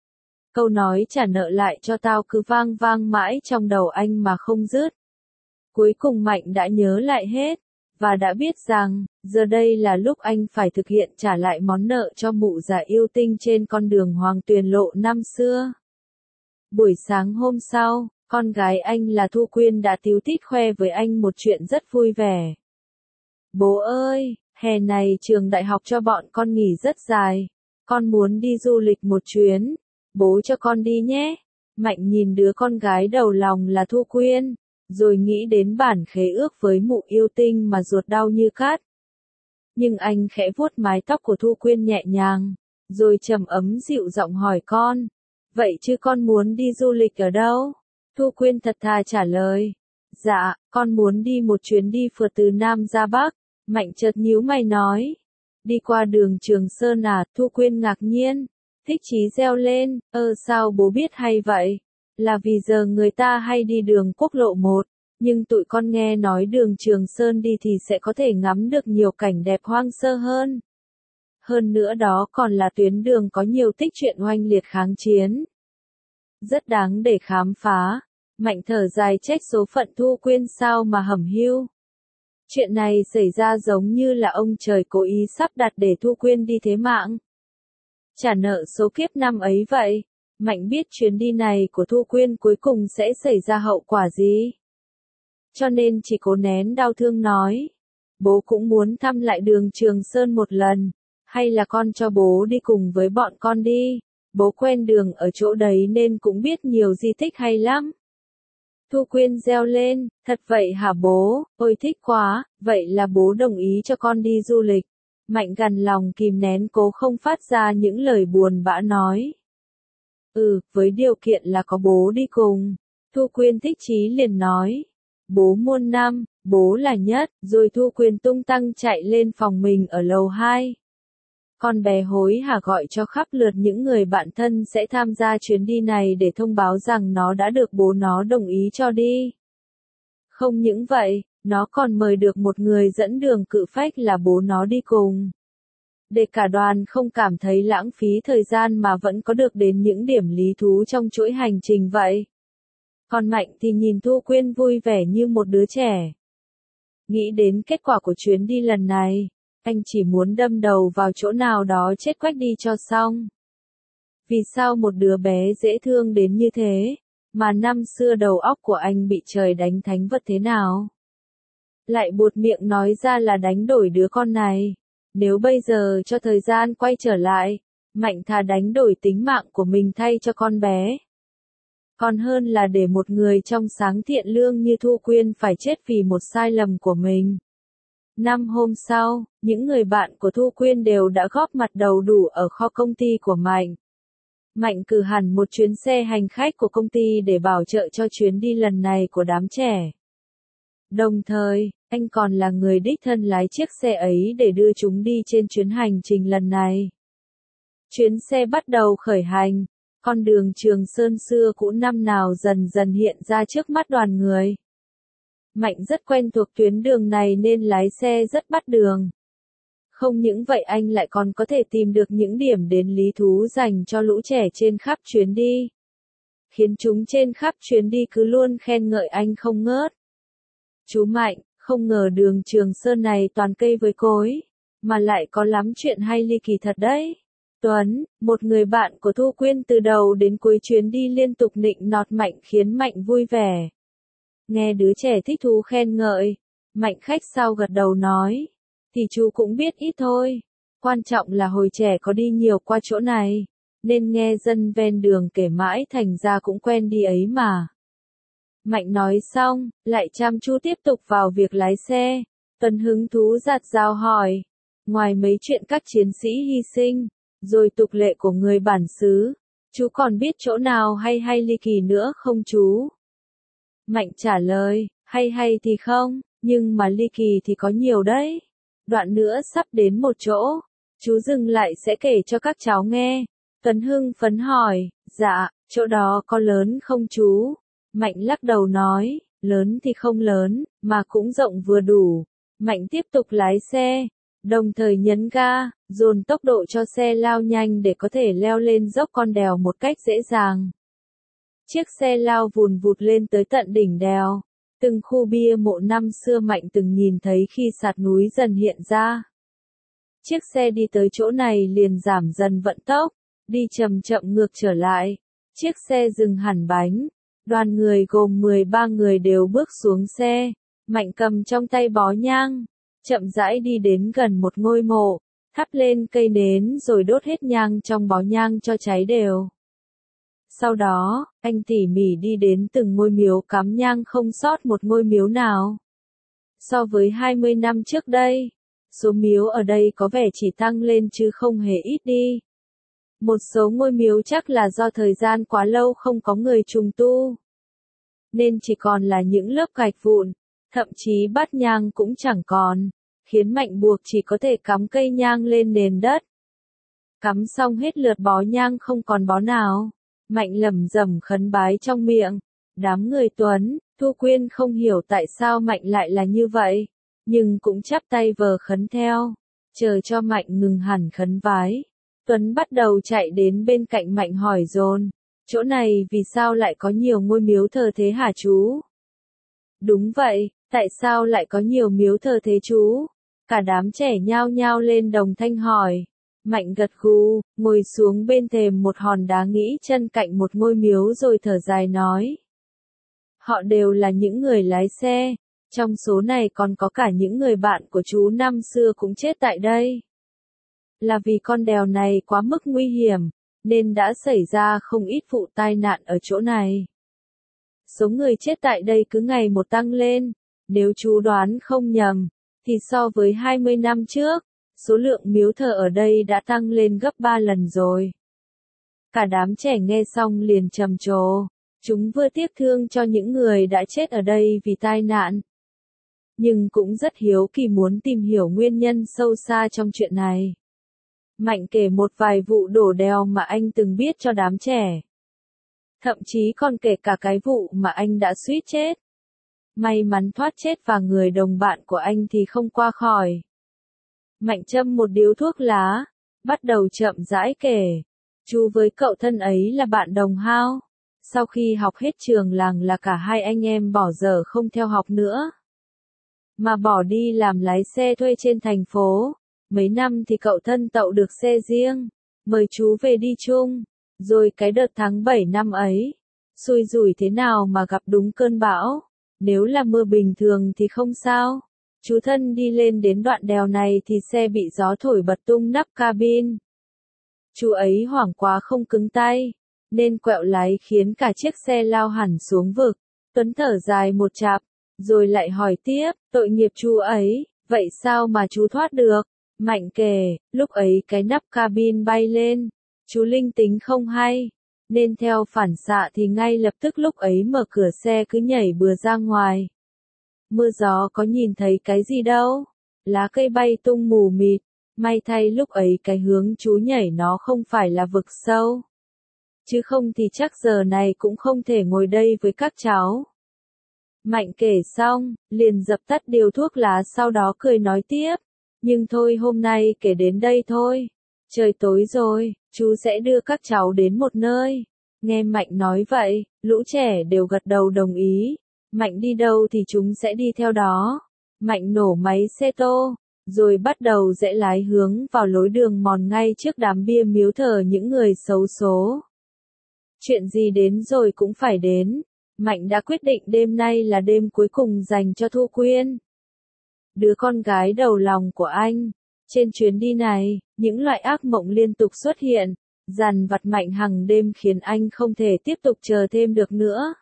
Câu nói trả nợ lại cho tao cứ vang vang mãi trong đầu anh mà không dứt. Cuối cùng Mạnh đã nhớ lại hết, và đã biết rằng, giờ đây là lúc anh phải thực hiện trả lại món nợ cho mụ già yêu tinh trên con đường Hoàng Tuyền Lộ năm xưa. Buổi sáng hôm sau, con gái anh là Thu Quyên đã tíu tít khoe với anh một chuyện rất vui vẻ. Bố ơi, hè này trường đại học cho bọn con nghỉ rất dài, con muốn đi du lịch một chuyến, bố cho con đi nhé. Mạnh nhìn đứa con gái đầu lòng là Thu Quyên, rồi nghĩ đến bản khế ước với mụ yêu tinh mà ruột đau như cắt. Nhưng anh khẽ vuốt mái tóc của Thu Quyên nhẹ nhàng, rồi trầm ấm dịu giọng hỏi con, vậy chứ con muốn đi du lịch ở đâu? Thu Quyên thật thà trả lời, dạ, con muốn đi một chuyến đi phượt từ Nam ra Bắc. Mạnh chợt nhíu mày nói, đi qua đường Trường Sơn à? Thu Quyên ngạc nhiên, thích chí reo lên, sao bố biết hay vậy? Là vì giờ người ta hay đi đường quốc lộ 1, nhưng tụi con nghe nói đường Trường Sơn đi thì sẽ có thể ngắm được nhiều cảnh đẹp hoang sơ hơn. Hơn nữa đó còn là tuyến đường có nhiều tích truyện oanh liệt kháng chiến. Rất đáng để khám phá. Mạnh thở dài trách số phận Thu Quyên sao mà hẩm hiu. Chuyện này xảy ra giống như là ông trời cố ý sắp đặt để Thu Quyên đi thế mạng. Trả nợ số kiếp năm ấy vậy. Mạnh biết chuyến đi này của Thu Quyên cuối cùng sẽ xảy ra hậu quả gì. Cho nên chỉ cố nén đau thương nói. Bố cũng muốn thăm lại đường Trường Sơn một lần. Hay là con cho bố đi cùng với bọn con đi. Bố quen đường ở chỗ đấy nên cũng biết nhiều di tích hay lắm. Thu Quyên reo lên, thật vậy hả bố, ôi thích quá, vậy là bố đồng ý cho con đi du lịch. Mạnh gằn lòng kìm nén cố không phát ra những lời buồn bã nói. Với điều kiện là có bố đi cùng. Thu Quyên thích chí liền nói. Bố muôn năm, bố là nhất, rồi Thu Quyên tung tăng chạy lên phòng mình ở lầu 2. Con bé hối hả gọi cho khắp lượt những người bạn thân sẽ tham gia chuyến đi này để thông báo rằng nó đã được bố nó đồng ý cho đi. Không những vậy, nó còn mời được một người dẫn đường cự phách là bố nó đi cùng. để cả đoàn không cảm thấy lãng phí thời gian mà vẫn có được đến những điểm lý thú trong chuỗi hành trình vậy. Còn Mạnh thì nhìn Thu Quyên vui vẻ như một đứa trẻ. Nghĩ đến kết quả của chuyến đi lần này, anh chỉ muốn đâm đầu vào chỗ nào đó chết quách đi cho xong. Vì sao một đứa bé dễ thương đến như thế, mà năm xưa đầu óc của anh bị trời đánh thánh vật thế nào? Lại buột miệng nói ra là đánh đổi đứa con này. Nếu bây giờ cho thời gian quay trở lại, Mạnh thà đánh đổi tính mạng của mình thay cho con bé. Còn hơn là để một người trong sáng thiện lương như Thu Quyên phải chết vì một sai lầm của mình. 5 hôm sau, những người bạn của Thu Quyên đều đã góp mặt đầu đủ ở kho công ty của Mạnh. Mạnh cử hẳn một chuyến xe hành khách của công ty để bảo trợ cho chuyến đi lần này của đám trẻ. Đồng thời, anh còn là người đích thân lái chiếc xe ấy để đưa chúng đi trên chuyến hành trình lần này. Chuyến xe bắt đầu khởi hành, con đường Trường Sơn xưa cũ năm nào dần dần hiện ra trước mắt đoàn người. Mạnh rất quen thuộc tuyến đường này nên lái xe rất bắt đường. Không những vậy anh lại còn có thể tìm được những điểm đến lý thú dành cho lũ trẻ trên khắp chuyến đi. Khiến chúng trên khắp chuyến đi cứ luôn khen ngợi anh không ngớt. Chú Mạnh, không ngờ đường Trường Sơn này toàn cây với cối, mà lại có lắm chuyện hay ly kỳ thật đấy. Tuấn, một người bạn của Thu Quyên từ đầu đến cuối chuyến đi liên tục nịnh nọt Mạnh khiến Mạnh vui vẻ. Nghe đứa trẻ thích thú khen ngợi, Mạnh khách sao gật đầu nói, thì chú cũng biết ít thôi. Quan trọng là hồi trẻ có đi nhiều qua chỗ này, nên nghe dân ven đường kể mãi thành ra cũng quen đi ấy mà. Mạnh nói xong, lại chăm chú tiếp tục vào việc lái xe. Tuấn hứng thú giạt rào hỏi, ngoài mấy chuyện các chiến sĩ hy sinh, rồi tục lệ của người bản xứ, chú còn biết chỗ nào hay ly kỳ nữa không chú? Mạnh trả lời, hay thì không, nhưng mà ly kỳ thì có nhiều đấy. Đoạn nữa sắp đến một chỗ, chú dừng lại sẽ kể cho các cháu nghe. Tuấn hưng phấn hỏi, dạ, chỗ đó có lớn không chú? Mạnh lắc đầu nói, lớn thì không lớn, mà cũng rộng vừa đủ. Mạnh tiếp tục lái xe, đồng thời nhấn ga, dồn tốc độ cho xe lao nhanh để có thể leo lên dốc con đèo một cách dễ dàng. Chiếc xe lao vùn vụt lên tới tận đỉnh đèo. Từng khu bia mộ năm xưa Mạnh từng nhìn thấy khi sạt núi dần hiện ra. Chiếc xe đi tới chỗ này liền giảm dần vận tốc, đi chậm chậm ngược trở lại. Chiếc xe dừng hẳn bánh. Đoàn người gồm 13 người đều bước xuống xe. Mạnh cầm trong tay bó nhang, chậm rãi đi đến gần một ngôi mộ, thắp lên cây nến rồi đốt hết nhang trong bó nhang cho cháy đều. Sau đó, anh tỉ mỉ đi đến từng ngôi miếu cắm nhang không sót một ngôi miếu nào. So với 20 năm trước đây, số miếu ở đây có vẻ chỉ tăng lên chứ không hề ít đi. Một số ngôi miếu chắc là do thời gian quá lâu không có người trùng tu, nên chỉ còn là những lớp gạch vụn, thậm chí bát nhang cũng chẳng còn, khiến Mạnh buộc chỉ có thể cắm cây nhang lên nền đất. Cắm xong hết lượt bó nhang không còn bó nào, Mạnh lẩm rẩm khấn bái trong miệng. Đám người Tuấn, Thu Quyên không hiểu tại sao Mạnh lại là như vậy, nhưng cũng chắp tay vờ khấn theo, chờ cho Mạnh ngừng hẳn khấn vái. Tuấn bắt đầu chạy đến bên cạnh Mạnh hỏi dồn, chỗ này vì sao lại có nhiều ngôi miếu thờ thế hả chú? Đúng vậy, tại sao lại có nhiều miếu thờ thế chú? Cả đám trẻ nhao nhao lên đồng thanh hỏi. Mạnh gật gù, ngồi xuống bên thềm một hòn đá nghỉ chân cạnh một ngôi miếu rồi thở dài nói. Họ đều là những người lái xe, trong số này còn có cả những người bạn của chú năm xưa cũng chết tại đây. Là vì con đèo này quá mức nguy hiểm, nên đã xảy ra không ít vụ tai nạn ở chỗ này. Số người chết tại đây cứ ngày một tăng lên, nếu chú đoán không nhầm, thì so với 20 năm trước, số lượng miếu thờ ở đây đã tăng lên gấp 3 lần rồi. Cả đám trẻ nghe xong liền trầm trồ, chúng vừa tiếc thương cho những người đã chết ở đây vì tai nạn, nhưng cũng rất hiếu kỳ muốn tìm hiểu nguyên nhân sâu xa trong chuyện này. Mạnh kể một vài vụ đổ đèo mà anh từng biết cho đám trẻ. Thậm chí còn kể cả cái vụ mà anh đã suýt chết. May mắn thoát chết và người đồng bạn của anh thì không qua khỏi. Mạnh châm một điếu thuốc lá, bắt đầu chậm rãi kể. Chú với cậu thân ấy là bạn đồng hao. Sau khi học hết trường làng là cả hai anh em bỏ dở không theo học nữa, mà bỏ đi làm lái xe thuê trên thành phố. Mấy năm thì cậu thân tậu được xe riêng, mời chú về đi chung. Rồi cái đợt tháng 7 năm ấy, xui rủi thế nào mà gặp đúng cơn bão. Nếu là mưa bình thường thì không sao. Chú thân đi lên đến đoạn đèo này thì xe bị gió thổi bật tung nắp cabin. Chú ấy hoảng quá không cứng tay, nên quẹo lái khiến cả chiếc xe lao hẳn xuống vực. Tuấn thở dài một chặp, rồi lại hỏi tiếp, tội nghiệp chú ấy, vậy sao mà chú thoát được? Mạnh kể, lúc ấy cái nắp cabin bay lên, chú linh tính không hay, nên theo phản xạ thì ngay lập tức lúc ấy mở cửa xe cứ nhảy bừa ra ngoài. Mưa gió có nhìn thấy cái gì đâu, lá cây bay tung mù mịt, may thay lúc ấy cái hướng chú nhảy nó không phải là vực sâu. Chứ không thì chắc giờ này cũng không thể ngồi đây với các cháu. Mạnh kể xong, liền dập tắt điếu thuốc lá sau đó cười nói tiếp. Nhưng thôi hôm nay kể đến đây thôi. Trời tối rồi, chú sẽ đưa các cháu đến một nơi. Nghe Mạnh nói vậy, lũ trẻ đều gật đầu đồng ý. Mạnh đi đâu thì chúng sẽ đi theo đó. Mạnh nổ máy xe tô, rồi bắt đầu rẽ lái hướng vào lối đường mòn ngay trước đám bia miếu thờ những người xấu số. Chuyện gì đến rồi cũng phải đến. Mạnh đã quyết định đêm nay là đêm cuối cùng dành cho Thu Quyên, đứa con gái đầu lòng của anh. Trên chuyến đi này, những loại ác mộng liên tục xuất hiện, dằn vặt Mạnh hàng đêm khiến anh không thể tiếp tục chờ thêm được nữa.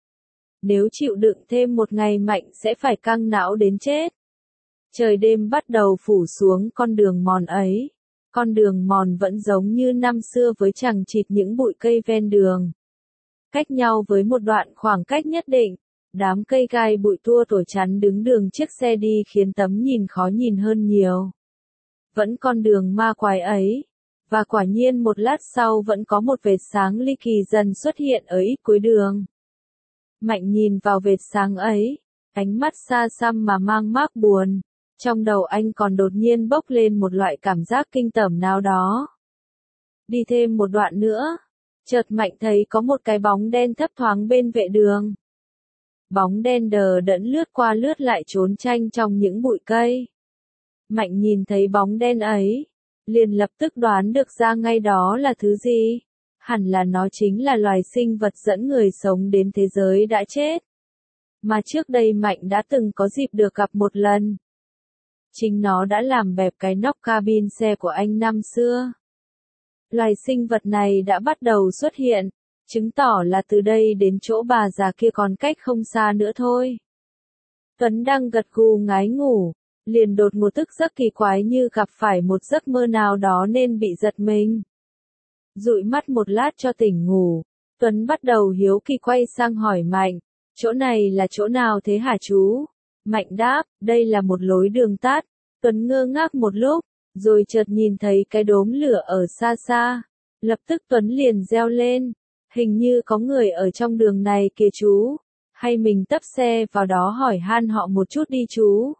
Nếu chịu đựng thêm một ngày Mạnh sẽ phải căng não đến chết. Trời đêm bắt đầu phủ xuống con đường mòn ấy. Con đường mòn vẫn giống như năm xưa với chằng chịt những bụi cây ven đường. Cách nhau với một đoạn khoảng cách nhất định, đám cây gai bụi tua thổi chắn đứng đường chiếc xe đi khiến tấm nhìn khó nhìn hơn nhiều. Vẫn con đường ma quái ấy. Và quả nhiên một lát sau vẫn có một vệt sáng ly kỳ dần xuất hiện ở ít cuối đường. Mạnh nhìn vào vệt sáng ấy, ánh mắt xa xăm mà mang mác buồn. Trong đầu anh còn đột nhiên bốc lên một loại cảm giác kinh tởm nào đó. Đi thêm một đoạn nữa, chợt Mạnh thấy có một cái bóng đen thấp thoáng bên vệ đường. Bóng đen đờ đẫn lướt qua lướt lại trốn tranh trong những bụi cây. Mạnh nhìn thấy bóng đen ấy, liền lập tức đoán được ra ngay đó là thứ gì. Hẳn là nó chính là loài sinh vật dẫn người sống đến thế giới đã chết, mà trước đây Mạnh đã từng có dịp được gặp một lần. Chính nó đã làm bẹp cái nóc cabin xe của anh năm xưa. Loài sinh vật này đã bắt đầu xuất hiện, chứng tỏ là từ đây đến chỗ bà già kia còn cách không xa nữa thôi. Tuấn đang gật gù ngái ngủ, liền đột một thức giấc kỳ quái như gặp phải một giấc mơ nào đó nên bị giật mình. Dụi mắt một lát cho tỉnh ngủ, Tuấn bắt đầu hiếu kỳ quay sang hỏi Mạnh, chỗ này là chỗ nào thế hả chú? Mạnh đáp, đây là một lối đường tắt. Tuấn ngơ ngác một lúc, rồi chợt nhìn thấy cái đốm lửa ở xa xa. Lập tức Tuấn liền reo lên, hình như có người ở trong đường này kìa chú. Hay mình tấp xe vào đó hỏi han họ một chút đi chú.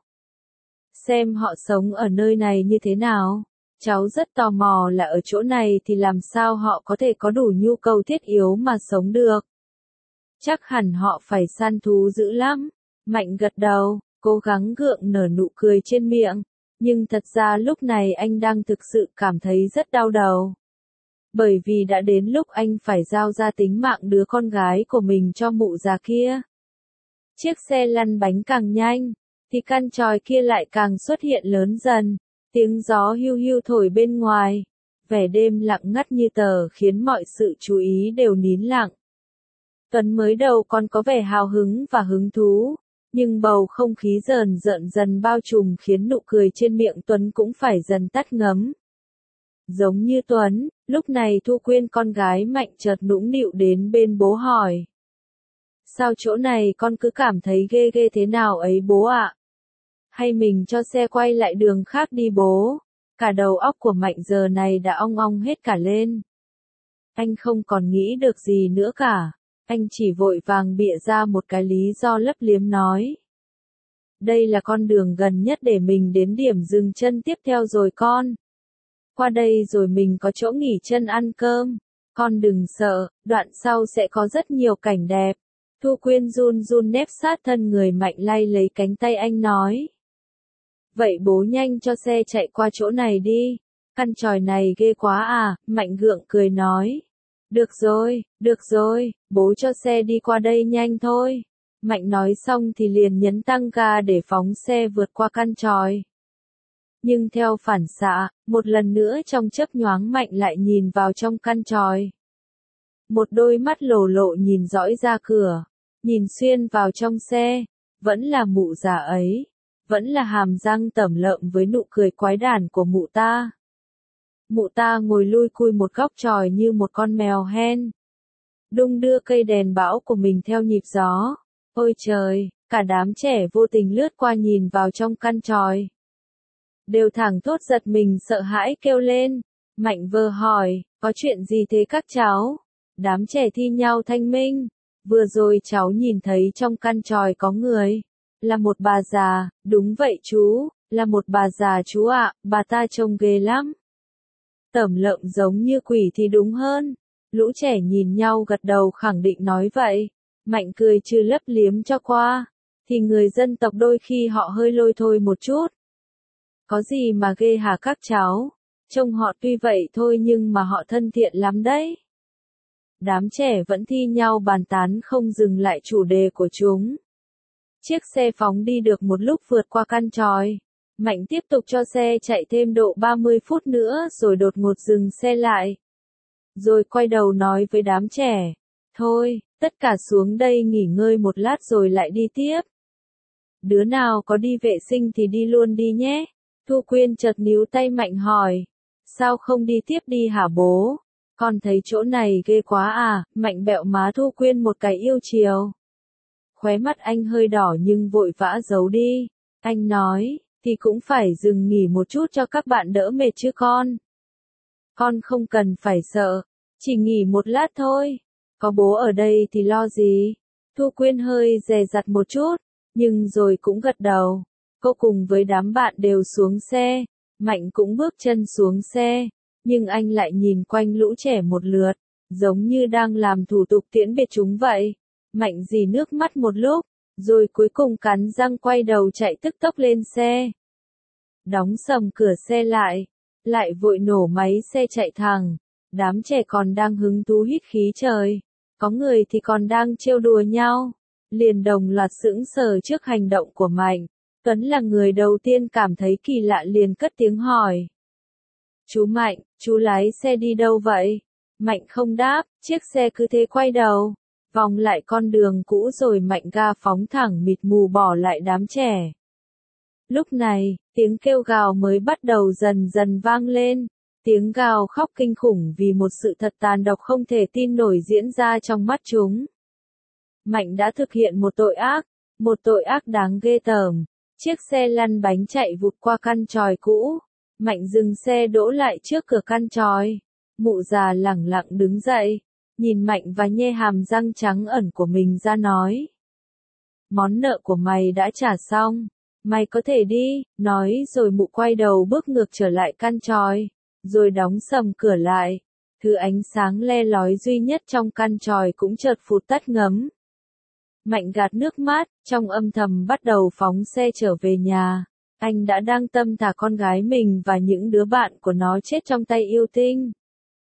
Xem họ sống ở nơi này như thế nào. Cháu rất tò mò là ở chỗ này thì làm sao họ có thể có đủ nhu cầu thiết yếu mà sống được. Chắc hẳn họ phải săn thú dữ lắm. Mạnh gật đầu, cố gắng gượng nở nụ cười trên miệng. Nhưng thật ra lúc này anh đang thực sự cảm thấy rất đau đầu. Bởi vì đã đến lúc anh phải giao ra tính mạng đứa con gái của mình cho mụ già kia. Chiếc xe lăn bánh càng nhanh, thì căn chòi kia lại càng xuất hiện lớn dần. Tiếng gió hiu hiu thổi bên ngoài. Vẻ đêm lặng ngắt như tờ khiến mọi sự chú ý đều nín lặng. Tuấn mới đầu còn có vẻ hào hứng và hứng thú. Nhưng bầu không khí dần bao trùm khiến nụ cười trên miệng Tuấn cũng phải dần tắt ngấm. Giống như Tuấn, lúc này Thu Quyên con gái Mạnh chợt nũng nịu đến bên bố hỏi. Sao chỗ này con cứ cảm thấy ghê ghê thế nào ấy bố ạ? Hay mình cho xe quay lại đường khác đi bố? Cả đầu óc của Mạnh giờ này đã ong ong hết cả lên. Anh không còn nghĩ được gì nữa cả. Anh chỉ vội vàng bịa ra một cái lý do lấp liếm nói. Đây là con đường gần nhất để mình đến điểm dừng chân tiếp theo rồi con. Qua đây rồi mình có chỗ nghỉ chân ăn cơm. Con đừng sợ, đoạn sau sẽ có rất nhiều cảnh đẹp. Thu Quyên run run nép sát thân người Mạnh lay lấy cánh tay anh nói. Vậy bố nhanh cho xe chạy qua chỗ này đi. Căn chòi này ghê quá à, Mạnh gượng cười nói. Được rồi, bố cho xe đi qua đây nhanh thôi. Mạnh nói xong thì liền nhấn tăng ga để phóng xe vượt qua căn chòi. Nhưng theo phản xạ, một lần nữa trong chớp nhoáng Mạnh lại nhìn vào trong căn chòi. Một đôi mắt lồ lộ nhìn dõi ra cửa, nhìn xuyên vào trong xe, vẫn là mụ già ấy, vẫn là hàm răng tẩm lợm với nụ cười quái đản của mụ ta. Mụ ta ngồi lui cui một góc chòi như một con mèo hen. Đung đưa cây đèn bão của mình theo nhịp gió. Ôi trời, cả đám trẻ vô tình lướt qua nhìn vào trong căn chòi. Đều thẳng thốt giật mình sợ hãi kêu lên. Mạnh vờ hỏi, có chuyện gì thế các cháu? Đám trẻ thi nhau thanh minh. Vừa rồi cháu nhìn thấy trong căn chòi có người. Là một bà già, đúng vậy chú, là một bà già chú ạ, bà ta trông ghê lắm. Tẩm lợm giống như quỷ thì đúng hơn. Lũ trẻ nhìn nhau gật đầu khẳng định nói vậy. Mạnh cười trừ lấp liếm cho qua. Thì người dân tộc đôi khi họ hơi lôi thôi một chút. Có gì mà ghê hả các cháu? Trông họ tuy vậy thôi nhưng mà họ thân thiện lắm đấy. Đám trẻ vẫn thi nhau bàn tán không dừng lại chủ đề của chúng. Chiếc xe phóng đi được một lúc vượt qua căn chòi. Mạnh tiếp tục cho xe chạy thêm độ 30 phút nữa rồi đột ngột dừng xe lại. Rồi quay đầu nói với đám trẻ. Thôi, tất cả xuống đây nghỉ ngơi một lát rồi lại đi tiếp. Đứa nào có đi vệ sinh thì đi luôn đi nhé. Thu Quyên chợt níu tay Mạnh hỏi. Sao không đi tiếp đi hả bố? Con thấy chỗ này ghê quá à, Mạnh bẹo má Thu Quyên một cái yêu chiều. Khóe mắt anh hơi đỏ nhưng vội vã giấu đi. Anh nói, thì cũng phải dừng nghỉ một chút cho các bạn đỡ mệt chứ con. Con không cần phải sợ, chỉ nghỉ một lát thôi. Có bố ở đây thì lo gì? Thu Quyên hơi dè dặt một chút, nhưng rồi cũng gật đầu. Cô cùng với đám bạn đều xuống xe, Mạnh cũng bước chân xuống xe, nhưng anh lại nhìn quanh lũ trẻ một lượt, giống như đang làm thủ tục tiễn biệt chúng vậy. Mạnh rỉ nước mắt một lúc, rồi cuối cùng cắn răng quay đầu chạy tức tốc lên xe. Đóng sầm cửa xe lại vội nổ máy xe chạy thẳng. Đám trẻ còn đang hứng thú hít khí trời, có người thì còn đang trêu đùa nhau, liền đồng loạt sững sờ trước hành động của Mạnh. Tuấn là người đầu tiên cảm thấy kỳ lạ liền cất tiếng hỏi. Chú Mạnh, chú lái xe đi đâu vậy? Mạnh không đáp, chiếc xe cứ thế quay đầu, vòng lại con đường cũ rồi Mạnh ga phóng thẳng mịt mù bỏ lại đám trẻ. Lúc này, tiếng kêu gào mới bắt đầu dần dần vang lên. Tiếng gào khóc kinh khủng vì một sự thật tàn độc không thể tin nổi diễn ra trong mắt chúng. Mạnh đã thực hiện một tội ác đáng ghê tởm. Chiếc xe lăn bánh chạy vụt qua căn chòi cũ. Mạnh dừng xe đỗ lại trước cửa căn chòi. Mụ già lẳng lặng đứng dậy, nhìn Mạnh và nhe hàm răng trắng ẩn của mình ra nói. Món nợ của mày đã trả xong, mày có thể đi, nói rồi mụ quay đầu bước ngược trở lại căn chòi, rồi đóng sầm cửa lại. Thứ ánh sáng le lói duy nhất trong căn chòi cũng chợt phụt tắt ngấm. Mạnh gạt nước mắt, trong âm thầm bắt đầu phóng xe trở về nhà. Anh đã đang tâm thả con gái mình và những đứa bạn của nó chết trong tay yêu tinh.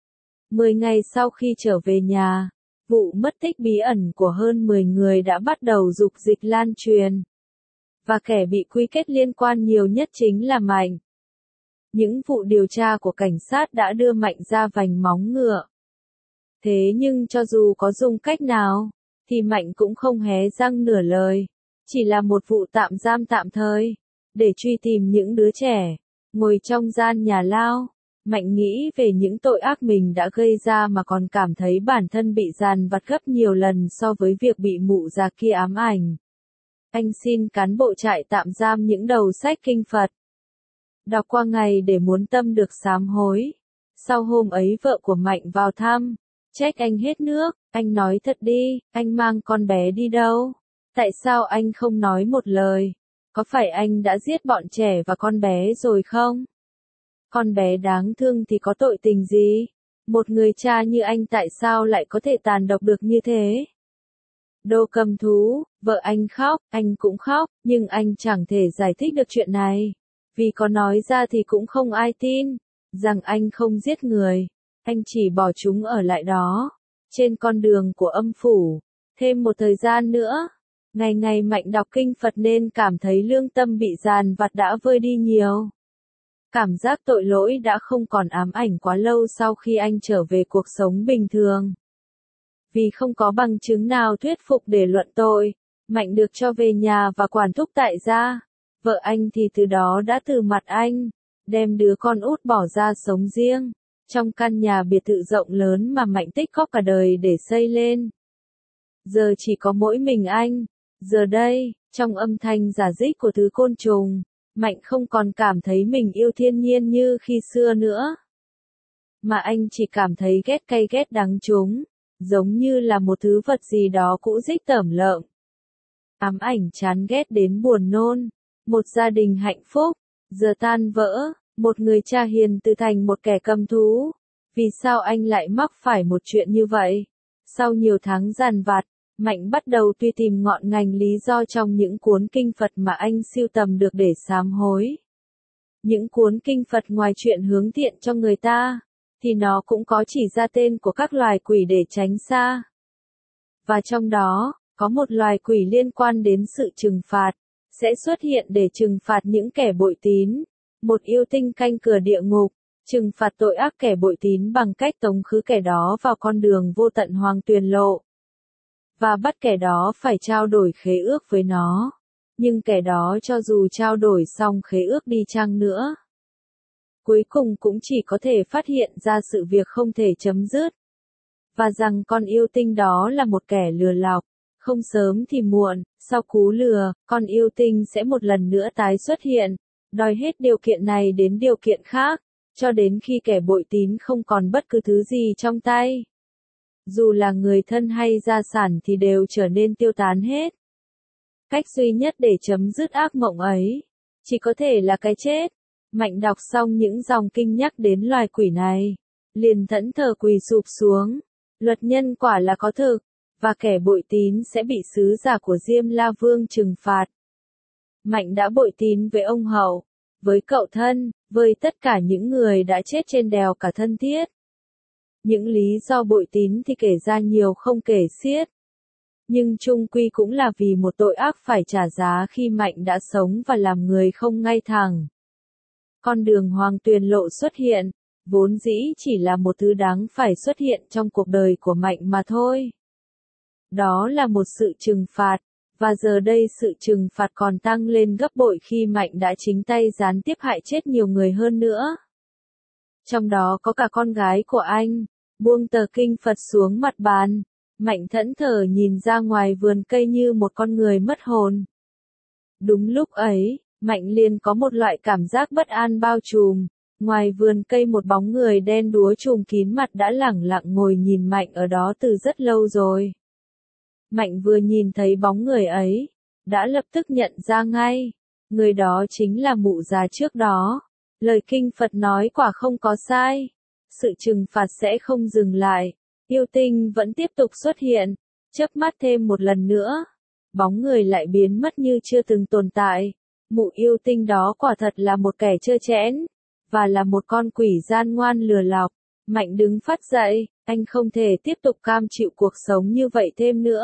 10 ngày sau khi trở về nhà, vụ mất tích bí ẩn của hơn 10 người đã bắt đầu rục dịch lan truyền. Và kẻ bị quy kết liên quan nhiều nhất chính là Mạnh. Những vụ điều tra của cảnh sát đã đưa Mạnh ra vành móng ngựa. Thế nhưng cho dù có dùng cách nào, thì Mạnh cũng không hé răng nửa lời. Chỉ là một vụ tạm giam tạm thời, để truy tìm những đứa trẻ, ngồi trong gian nhà lao. Mạnh nghĩ về những tội ác mình đã gây ra mà còn cảm thấy bản thân bị dằn vặt gấp nhiều lần so với việc bị mụ già kia ám ảnh. Anh xin cán bộ trại tạm giam những đầu sách kinh Phật. Đọc qua ngày để muốn tâm được sám hối. Sau hôm ấy vợ của Mạnh vào thăm, trách anh hết nước, anh nói thật đi, anh mang con bé đi đâu? Tại sao anh không nói một lời? có phải anh đã giết bọn trẻ và con bé rồi không? Con bé đáng thương thì có tội tình gì? Một người cha như anh tại sao lại có thể tàn độc được như thế? Đô Cầm Thú, vợ anh khóc, anh cũng khóc, nhưng anh chẳng thể giải thích được chuyện này. Vì có nói ra thì cũng không ai tin, rằng anh không giết người. Anh chỉ bỏ chúng ở lại đó, trên con đường của âm phủ. Thêm một thời gian nữa, ngày ngày Mạnh đọc kinh Phật nên cảm thấy lương tâm bị dàn vặt đã vơi đi nhiều. Cảm giác tội lỗi đã không còn ám ảnh quá lâu sau khi anh trở về cuộc sống bình thường. Vì không có bằng chứng nào thuyết phục để luận tội, Mạnh được cho về nhà và quản thúc tại gia. Vợ anh thì từ đó đã từ mặt anh, đem đứa con út bỏ ra sống riêng, trong căn nhà biệt thự rộng lớn mà Mạnh tích góp cả đời để xây lên. Giờ chỉ có mỗi mình anh. Giờ đây, trong âm thanh rả rích của thứ côn trùng, Mạnh không còn cảm thấy mình yêu thiên nhiên như khi xưa nữa. Mà anh chỉ cảm thấy ghét cay ghét đắng chúng, giống như là một thứ vật gì đó cũ rích tởm lợm. Ám ảnh chán ghét đến buồn nôn. Một gia đình hạnh phúc, giờ tan vỡ, một người cha hiền từ thành một kẻ cầm thú. Vì sao anh lại mắc phải một chuyện như vậy? Sau nhiều tháng dằn vặt, Mạnh bắt đầu truy tìm ngọn ngành lý do trong những cuốn kinh Phật mà anh sưu tầm được để sám hối. Những cuốn kinh Phật ngoài chuyện hướng thiện cho người ta, thì nó cũng có chỉ ra tên của các loài quỷ để tránh xa. Và trong đó, có một loài quỷ liên quan đến sự trừng phạt, sẽ xuất hiện để trừng phạt những kẻ bội tín. Một yêu tinh canh cửa địa ngục, trừng phạt tội ác kẻ bội tín bằng cách tống khứ kẻ đó vào con đường vô tận hoàng tuyền lộ. Và bắt kẻ đó phải trao đổi khế ước với nó. Nhưng kẻ đó cho dù trao đổi xong khế ước đi chăng nữa, cuối cùng cũng chỉ có thể phát hiện ra sự việc không thể chấm dứt. Và rằng con yêu tinh đó là một kẻ lừa lọc. Không sớm thì muộn, sau cú lừa, con yêu tinh sẽ một lần nữa tái xuất hiện, đòi hết điều kiện này đến điều kiện khác, cho đến khi kẻ bội tín không còn bất cứ thứ gì trong tay. Dù là người thân hay gia sản thì đều trở nên tiêu tán hết. Cách duy nhất để chấm dứt ác mộng ấy, chỉ có thể là cái chết. Mạnh đọc xong những dòng kinh nhắc đến loài quỷ này, liền thẫn thờ quỳ sụp xuống. Luật nhân quả là có thực, và kẻ bội tín sẽ bị sứ giả của Diêm La Vương trừng phạt. Mạnh đã bội tín với ông Hậu, với cậu thân, với tất cả những người đã chết trên đèo cả thân thiết. Những lý do bội tín thì kể ra nhiều không kể xiết. Nhưng chung quy cũng là vì một tội ác phải trả giá khi Mạnh đã sống và làm người không ngay thẳng. Con đường hoàng tuyền lộ xuất hiện, vốn dĩ chỉ là một thứ đáng phải xuất hiện trong cuộc đời của Mạnh mà thôi. Đó là một sự trừng phạt, và giờ đây sự trừng phạt còn tăng lên gấp bội khi Mạnh đã chính tay gián tiếp hại chết nhiều người hơn nữa. Trong đó có cả con gái của anh. Buông tờ kinh Phật xuống mặt bàn, Mạnh thẫn thờ nhìn ra ngoài vườn cây như một con người mất hồn. Đúng lúc ấy, Mạnh liền có một loại cảm giác bất an bao trùm. Ngoài vườn cây một bóng người đen đúa trùm kín mặt đã lẳng lặng ngồi nhìn Mạnh ở đó từ rất lâu rồi. Mạnh vừa nhìn thấy bóng người ấy, đã lập tức nhận ra ngay, người đó chính là mụ già trước đó. Lời kinh Phật nói quả không có sai. Sự trừng phạt sẽ không dừng lại. Yêu tinh vẫn tiếp tục xuất hiện, chớp mắt thêm một lần nữa. Bóng người lại biến mất như chưa từng tồn tại. Mụ yêu tinh đó quả thật là một kẻ trơ trẽn, và là một con quỷ gian ngoan lừa lọc. Mạnh đứng phát dậy, anh không thể tiếp tục cam chịu cuộc sống như vậy thêm nữa.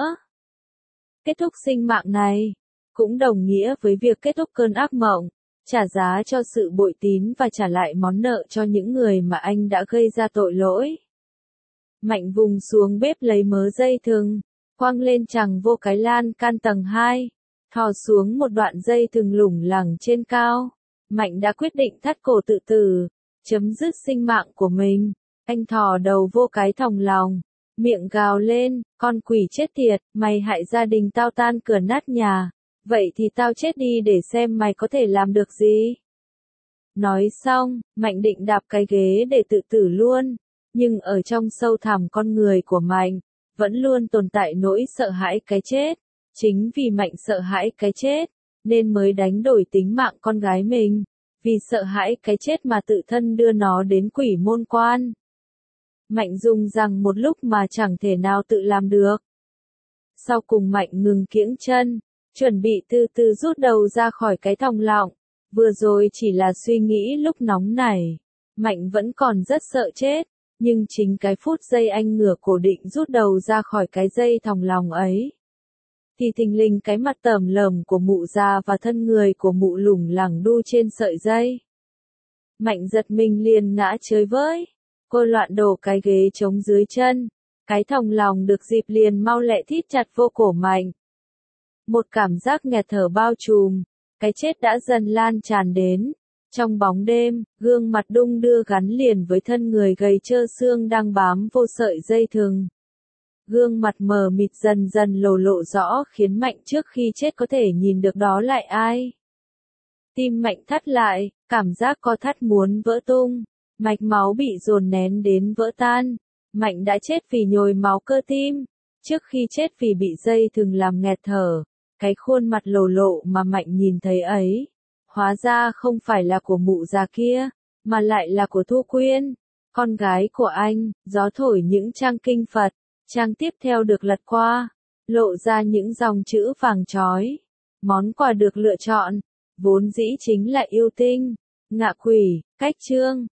Kết thúc sinh mạng này, cũng đồng nghĩa với việc kết thúc cơn ác mộng, trả giá cho sự bội tín và trả lại món nợ cho những người mà anh đã gây ra tội lỗi. Mạnh vùng xuống bếp lấy mớ dây thừng, quăng lên chằng vô cái lan can tầng 2, thò xuống một đoạn dây thừng lủng lẳng trên cao. Mạnh đã quyết định thắt cổ tự tử, chấm dứt sinh mạng của mình. Anh thò đầu vô cái thòng lòng, miệng gào lên, con quỷ chết tiệt, mày hại gia đình tao tan cửa nát nhà. Vậy thì tao chết đi để xem mày có thể làm được gì. Nói xong, Mạnh định đạp cái ghế để tự tử luôn. Nhưng ở trong sâu thẳm con người của Mạnh, vẫn luôn tồn tại nỗi sợ hãi cái chết. Chính vì Mạnh sợ hãi cái chết, nên mới đánh đổi tính mạng con gái mình, vì sợ hãi cái chết mà tự thân đưa nó đến quỷ môn quan. Mạnh dùng rằng một lúc mà chẳng thể nào tự làm được. Sau cùng Mạnh ngừng kiễng chân, chuẩn bị từ từ rút đầu ra khỏi cái thòng lọng. Vừa rồi chỉ là suy nghĩ lúc nóng này. Mạnh vẫn còn rất sợ chết, nhưng chính cái phút giây anh ngửa cổ định rút đầu ra khỏi cái dây thòng lòng ấy, thì thình lình cái mặt tởm lởm của mụ già và thân người của mụ lủng lẳng đu trên sợi dây. Mạnh giật mình liền ngã chới với. Cô loạn đổ cái ghế trống dưới chân. Cái thòng lòng được dịp liền mau lẹ thít chặt vô cổ Mạnh. Một cảm giác nghẹt thở bao trùm. Cái chết đã dần lan tràn đến. Trong bóng đêm, gương mặt đung đưa gắn liền với thân người gầy trơ xương đang bám vô sợi dây thừng. Gương mặt mờ mịt dần dần lộ rõ khiến Mạnh trước khi chết có thể nhìn được đó lại ai. Tim Mạnh thắt lại, cảm giác co thắt muốn vỡ tung. Mạch máu bị dồn nén đến vỡ tan. Mạnh đã chết vì nhồi máu cơ tim. Trước khi chết vì bị dây thừng làm nghẹt thở. Cái khuôn mặt lộ mà Mạnh nhìn thấy ấy, hóa ra không phải là của mụ già kia, mà lại là của Thu Quyên, con gái của anh. Gió thổi những trang kinh Phật. Trang tiếp theo được lật qua, lộ ra những dòng chữ vàng chói. Món quà được lựa chọn, vốn dĩ chính là yêu tinh, ngạ quỷ, cách chương.